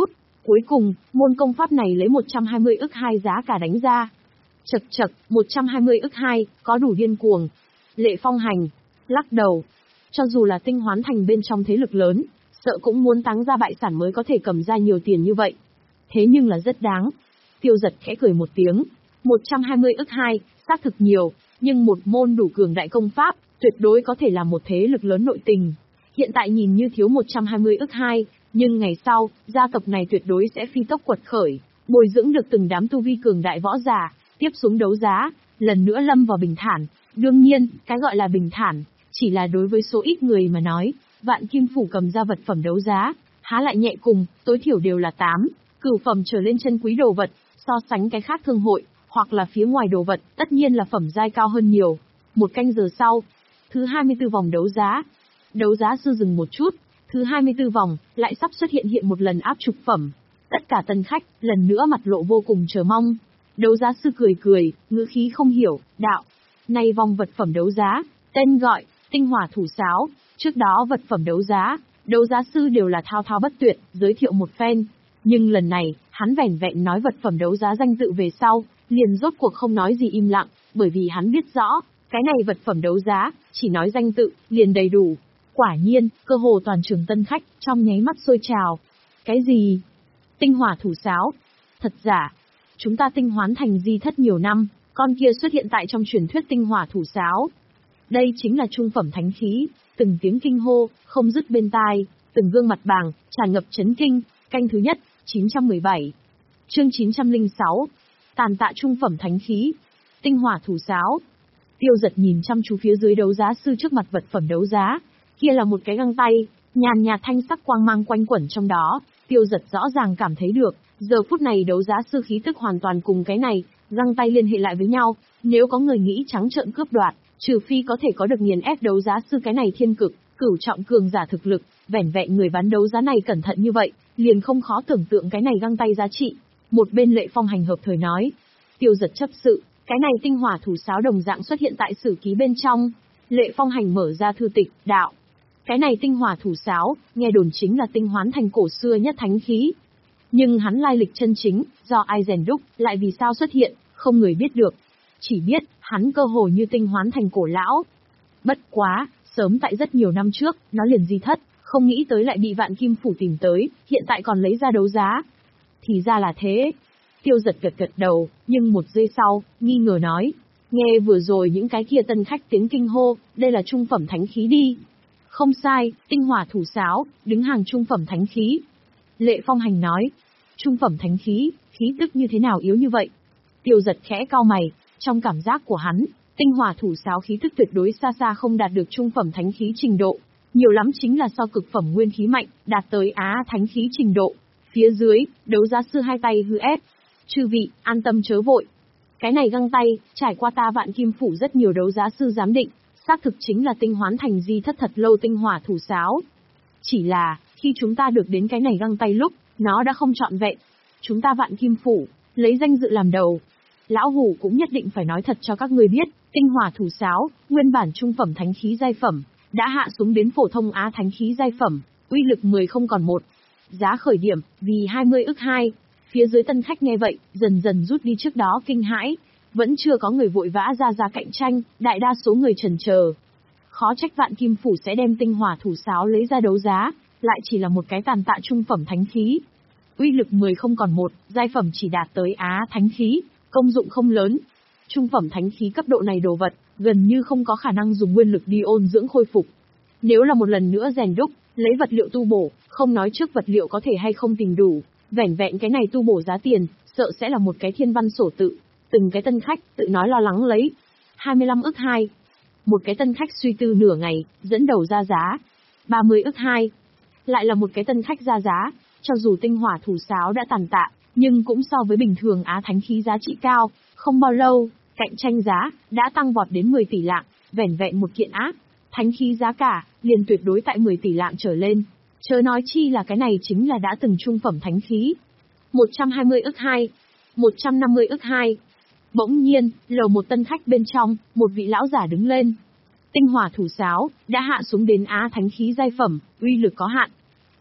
Cuối cùng, môn công pháp này lấy một trăm hai mươi ức hai giá cả đánh ra. Chậc chậc, một trăm hai mươi ức hai, có đủ điên cuồng. Lệ Phong Hành lắc đầu. Cho dù là Tinh Hoán Thành bên trong thế lực lớn, sợ cũng muốn táng ra bại sản mới có thể cầm ra nhiều tiền như vậy. Thế nhưng là rất đáng. Tiêu Giật khẽ cười một tiếng. một trăm hai mươi ức hai, xác thực nhiều, nhưng một môn đủ cường đại công pháp, tuyệt đối có thể là một thế lực lớn nội tình. Hiện tại nhìn như thiếu một trăm hai mươi ức hai, nhưng ngày sau, gia tộc này tuyệt đối sẽ phi tốc quật khởi, bồi dưỡng được từng đám tu vi cường đại võ giả, tiếp xuống đấu giá, lần nữa lâm vào bình thản. Đương nhiên, cái gọi là bình thản, chỉ là đối với số ít người mà nói. Vạn Kim Phủ cầm ra vật phẩm đấu giá, há lại nhẹ cùng, tối thiểu đều là tám, cửu phẩm trở lên chân quý đồ vật, so sánh cái khác thương hội, hoặc là phía ngoài đồ vật, tất nhiên là phẩm giai cao hơn nhiều. Một canh giờ sau, thứ hai mươi tư vòng đấu giá. Đấu giá sư dừng một chút, thứ hai mươi tư vòng, lại sắp xuất hiện hiện một lần áp trục phẩm. Tất cả tân khách, lần nữa mặt lộ vô cùng chờ mong. Đấu giá sư cười cười, ngữ khí không hiểu, đạo. Này vòng vật phẩm đấu giá, tên gọi, Tinh Hỏa Thủ Sáo. Trước đó vật phẩm đấu giá, đấu giá sư đều là thao thao bất tuyệt, giới thiệu một phen. Nhưng lần này, hắn vẻn vẹn nói vật phẩm đấu giá danh tự về sau, liền rốt cuộc không nói gì im lặng, bởi vì hắn biết rõ, cái này vật phẩm đấu giá, chỉ nói danh tự, liền đầy đủ. Quả nhiên, cơ hồ toàn trường tân khách, trong nháy mắt sôi trào. Cái gì? Tinh Hỏa Thủ Sáo? Thật giả? Chúng ta Tinh Hoán Thành di thất nhiều năm, con kia xuất hiện tại trong truyền thuyết Tinh Hỏa Thủ Sáo. Đây chính là trung phẩm thánh khí, từng tiếng kinh hô, không dứt bên tai, từng gương mặt bàng, tràn ngập chấn kinh. Canh thứ nhất, chín trăm mười bảy. Chương chín trăm lẻ sáu. Tàn tạ trung phẩm thánh khí. Tinh Hỏa Thủ Sáo. Tiêu Giật nhìn chăm chú phía dưới đấu giá sư trước mặt vật phẩm đấu giá. Kia là một cái găng tay, nhàn nhạt thanh sắc quang mang quanh quẩn trong đó. Tiêu Giật rõ ràng cảm thấy được, giờ phút này đấu giá sư khí tức hoàn toàn cùng cái này, găng tay liên hệ lại với nhau. Nếu có người nghĩ trắng trợn cướp đoạt, trừ phi có thể có được nghiền ép đấu giá sư cái này thiên cực, cửu trọng cường giả thực lực, vẻn vẹn người bán đấu giá này cẩn thận như vậy, liền không khó tưởng tượng cái này găng tay giá trị. Một bên Lệ Phong Hành hợp thời nói, Tiêu Giật chấp sự, cái này Tinh Hỏa Thủ Sáo đồng dạng xuất hiện tại sử ký bên trong. Lệ Phong Hành mở ra thư tịch, đạo. Cái này Tinh Hỏa Thủ Sáo, nghe đồn chính là Tinh Hoán Thành cổ xưa nhất thánh khí. Nhưng hắn lai lịch chân chính, do ai rèn đúc, lại vì sao xuất hiện, không người biết được. Chỉ biết, hắn cơ hồ như Tinh Hoán Thành cổ lão. Bất quá, sớm tại rất nhiều năm trước, nó liền di thất, không nghĩ tới lại bị Vạn Kim Phủ tìm tới, hiện tại còn lấy ra đấu giá. Thì ra là thế. Tiêu Giật gật gật đầu, nhưng một giây sau, nghi ngờ nói. Nghe vừa rồi những cái kia tân khách tiếng kinh hô, đây là trung phẩm thánh khí đi. Không sai, Tinh Hỏa Thủ Sáo, đứng hàng trung phẩm thánh khí. Lệ Phong Hành nói. Trung phẩm thánh khí, khí tức như thế nào yếu như vậy? Tiêu Giật khẽ cau mày, trong cảm giác của hắn, Tinh Hỏa Thủ Sáo khí tức tuyệt đối xa xa không đạt được trung phẩm thánh khí trình độ. Nhiều lắm chính là so cực phẩm nguyên khí mạnh, đạt tới á thánh khí trình độ. Phía dưới, đấu giá sư hai tay hư ép. Chư vị, an tâm chớ vội. Cái này găng tay, trải qua ta Vạn Kim Phủ rất nhiều đấu giá sư giám định, xác thực chính là Tinh Hoán Thành di thất thật lâu Tinh Hỏa Thủ Sáo. Chỉ là, khi chúng ta được đến cái này găng tay lúc, nó đã không trọn vẹn. Chúng ta Vạn Kim Phủ, lấy danh dự làm đầu. Lão Hủ cũng nhất định phải nói thật cho các ngươi biết, Tinh Hỏa Thủ Sáo, nguyên bản trung phẩm thánh khí giai phẩm, đã hạ xuống đến phổ thông á thánh khí giai phẩm, uy lực mười không còn một. Giá khởi điểm, vì hai mươi ức hai. Phía dưới tân khách nghe vậy, dần dần rút đi trước đó kinh hãi. Vẫn chưa có người vội vã ra ra cạnh tranh, đại đa số người chần chờ. Khó trách Vạn Kim Phủ sẽ đem Tinh Hỏa Thủ Sáo lấy ra đấu giá, lại chỉ là một cái tàn tạ trung phẩm thánh khí. Uy lực mười không còn một, giai phẩm chỉ đạt tới á thánh khí, công dụng không lớn. Trung phẩm thánh khí cấp độ này đồ vật, gần như không có khả năng dùng nguyên lực đi ôn dưỡng khôi phục. Nếu là một lần nữa rèn đúc, lấy vật liệu tu bổ, không nói trước vật liệu có thể hay không tìm đủ, vẻn vẹn cái này tu bổ giá tiền, sợ sẽ là một cái thiên văn sổ tự. Từng cái tân khách tự nói lo lắng lấy. hai mươi lăm ức hai. Một cái tân khách suy tư nửa ngày, dẫn đầu ra giá. ba mươi ức hai. Lại là một cái tân khách ra giá, cho dù Tinh Hỏa Thủ Sáo đã tàn tạ, nhưng cũng so với bình thường á thánh khí giá trị cao, không bao lâu, cạnh tranh giá đã tăng vọt đến mười tỷ lạng, vẻn vẹn một kiện á thánh khí giá cả liền tuyệt đối tại mười tỷ lạng trở lên. Chớ nói chi là cái này chính là đã từng trung phẩm thánh khí. một trăm hai mươi ức hai, một trăm năm mươi ức hai. Bỗng nhiên, lầu một tân khách bên trong, một vị lão giả đứng lên. Tinh Hỏa Thủ Sáo đã hạ xuống đến á thánh khí giai phẩm, uy lực có hạn.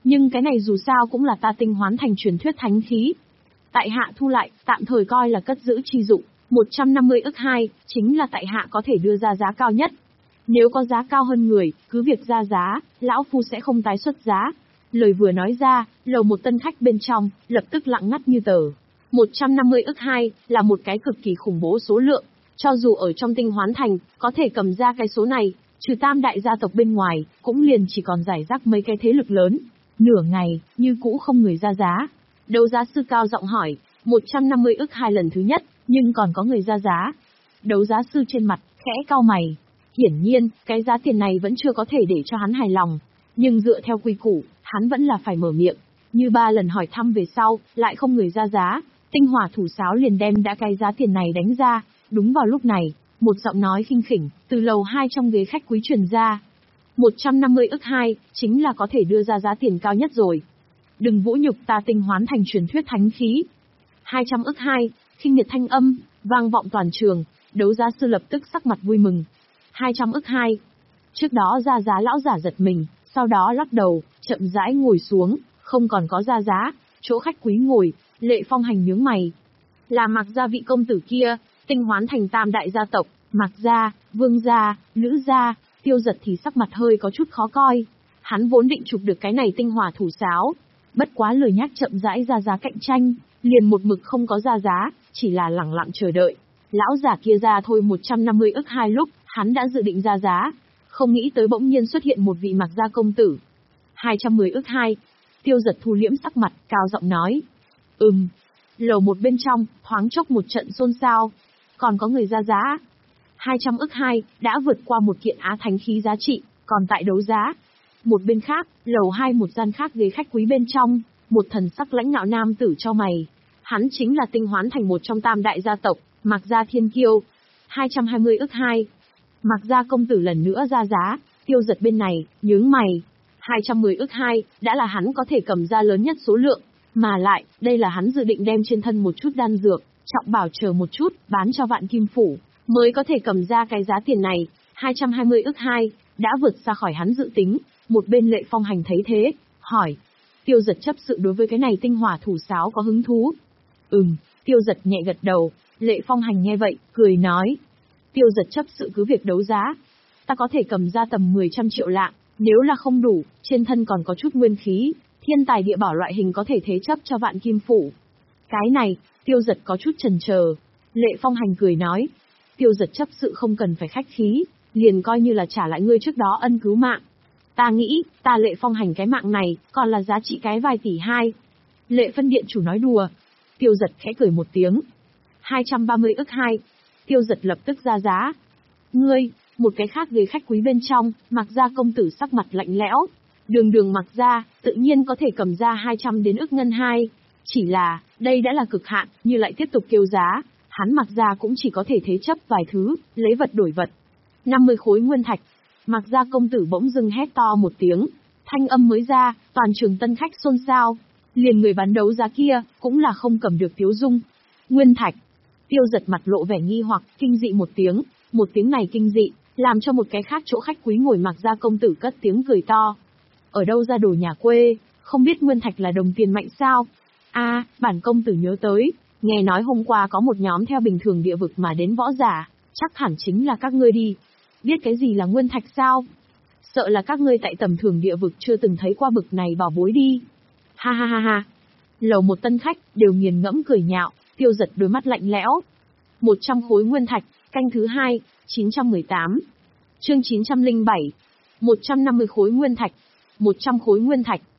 Nhưng cái này dù sao cũng là ta tinh hoán thành truyền thuyết thánh khí. Tại hạ thu lại, tạm thời coi là cất giữ chi dụng, một trăm năm mươi ức hai, chính là tại hạ có thể đưa ra giá cao nhất. Nếu có giá cao hơn người, cứ việc ra giá, lão phu sẽ không tái xuất giá. Lời vừa nói ra, lầu một tân khách bên trong, lập tức lặng ngắt như tờ. một trăm năm mươi ức hai, là một cái cực kỳ khủng bố số lượng. Cho dù ở trong tinh hoán thành, có thể cầm ra cái số này, trừ tam đại gia tộc bên ngoài, cũng liền chỉ còn giải rác mấy cái thế lực lớn. Nửa ngày, như cũ không người ra giá. Đấu giá sư cao giọng hỏi, một trăm năm mươi ức hai lần thứ nhất, nhưng còn có người ra giá. Đấu giá sư trên mặt, khẽ cau mày. Hiển nhiên, cái giá tiền này vẫn chưa có thể để cho hắn hài lòng. Nhưng dựa theo quy củ, hắn vẫn là phải mở miệng. Như ba lần hỏi thăm về sau, lại không người ra giá. Tinh hỏa thủ sáo liền đem đã cái giá tiền này đánh ra. Đúng vào lúc này, một giọng nói khinh khỉnh, từ lầu hai trong ghế khách quý truyền ra. một trăm năm mươi ức hai, chính là có thể đưa ra giá tiền cao nhất rồi. Đừng vũ nhục ta tinh hoán thành truyền thuyết thánh khí. hai trăm ức hai, khinh miệt thanh âm, vang vọng toàn trường, đấu giá sư lập tức sắc mặt vui mừng. hai trăm ức hai. Trước đó ra giá lão giả giật mình, sau đó lắc đầu, chậm rãi ngồi xuống, không còn có ra giá, chỗ khách quý ngồi, Lệ Phong Hành nhướng mày. Là Mạc gia vị công tử kia, tinh hoán thành tam đại gia tộc, Mạc gia, Vương gia, Lữ gia, Tiêu Giật thì sắc mặt hơi có chút khó coi. Hắn vốn định chụp được cái này tinh hỏa thủ sáo, bất quá lời nhắc chậm rãi ra giá cạnh tranh, liền một mực không có ra giá, chỉ là lẳng lặng chờ đợi. Lão giả kia ra thôi một trăm năm mươi ức hai lúc, hắn đã dự định ra giá, không nghĩ tới bỗng nhiên xuất hiện một vị Mạc gia công tử. hai trăm mười ức hai. Tiêu Giật thu liễm sắc mặt, cao giọng nói. Ừm. Lầu một bên trong, thoáng chốc một trận xôn xao. Còn có người ra giá. hai trăm ức hai, đã vượt qua một kiện á thánh khí giá trị, còn tại đấu giá. Một bên khác, lầu hai một gian khác ghế khách quý bên trong, một thần sắc lãnh ngạo nam tử cho mày. Hắn chính là tinh hoán thành một trong tam đại gia tộc, Mạc gia thiên kiêu. hai trăm hai mươi ức hai. Mạc gia công tử lần nữa ra giá, Tiêu Giật bên này, nhướng mày. hai trăm mười ức hai, đã là hắn có thể cầm ra lớn nhất số lượng, mà lại, đây là hắn dự định đem trên thân một chút đan dược, trọng bảo chờ một chút, bán cho Vạn Kim Phủ, mới có thể cầm ra cái giá tiền này. hai trăm hai mươi ức hai, đã vượt ra khỏi hắn dự tính. Một bên Lệ Phong Hành thấy thế, hỏi. Tiêu Giật chấp sự đối với cái này tinh hỏa thủ sáo có hứng thú. Ừm, Tiêu Giật nhẹ gật đầu. Lệ Phong Hành nghe vậy, cười nói. Tiêu Giật chấp sự cứ việc đấu giá. Ta có thể cầm ra tầm mười trăm triệu lạng, nếu là không đủ, trên thân còn có chút nguyên khí, thiên tài địa bảo loại hình có thể thế chấp cho Vạn Kim Phủ. Cái này, Tiêu Giật có chút chần chờ. Lệ Phong Hành cười nói. Tiêu Giật chấp sự không cần phải khách khí, liền coi như là trả lại ngươi trước đó ân cứu mạng. Ta nghĩ, ta Lệ Phong Hành cái mạng này, còn là giá trị cái vài tỷ hai. Lệ phân điện chủ nói đùa. Tiêu Giật khẽ cười một tiếng. hai trăm ba mươi ức hai. Tiêu Giật lập tức ra giá. Ngươi, một cái khác ghế khách quý bên trong, Mạc gia công tử sắc mặt lạnh lẽo. Đường đường Mạc gia, tự nhiên có thể cầm ra hai trăm đến ức ngân hai. Chỉ là, đây đã là cực hạn, như lại tiếp tục kêu giá, hắn Mạc gia cũng chỉ có thể thế chấp vài thứ, lấy vật đổi vật. năm mươi khối nguyên thạch. Mạc gia công tử bỗng dưng hét to một tiếng, thanh âm mới ra, toàn trường tân khách xôn xao. Liền người bán đấu giá kia, cũng là không cầm được tiếu dung. Nguyên thạch. Tiêu Giật mặt lộ vẻ nghi hoặc, kinh dị một tiếng, một tiếng này kinh dị, làm cho một cái khác chỗ khách quý ngồi Mạc gia công tử cất tiếng cười to. Ở đâu ra đồ nhà quê, không biết nguyên thạch là đồng tiền mạnh sao? A, à, bản công tử nhớ tới, nghe nói hôm qua có một nhóm theo bình thường địa vực mà đến võ giả, chắc hẳn chính là các ngươi đi. Biết cái gì là nguyên thạch sao? Sợ là các ngươi tại tầm thường địa vực chưa từng thấy qua bực này bảo bối đi. Ha ha ha ha. Lầu một tân khách, đều nghiền ngẫm cười nhạo, Tiêu Giật đôi mắt lạnh lẽo. một trăm khối nguyên thạch, canh thứ hai, chín trăm mười tám. Chương chín trăm lẻ bảy. một trăm năm mươi khối nguyên thạch. một trăm khối nguyên thạch,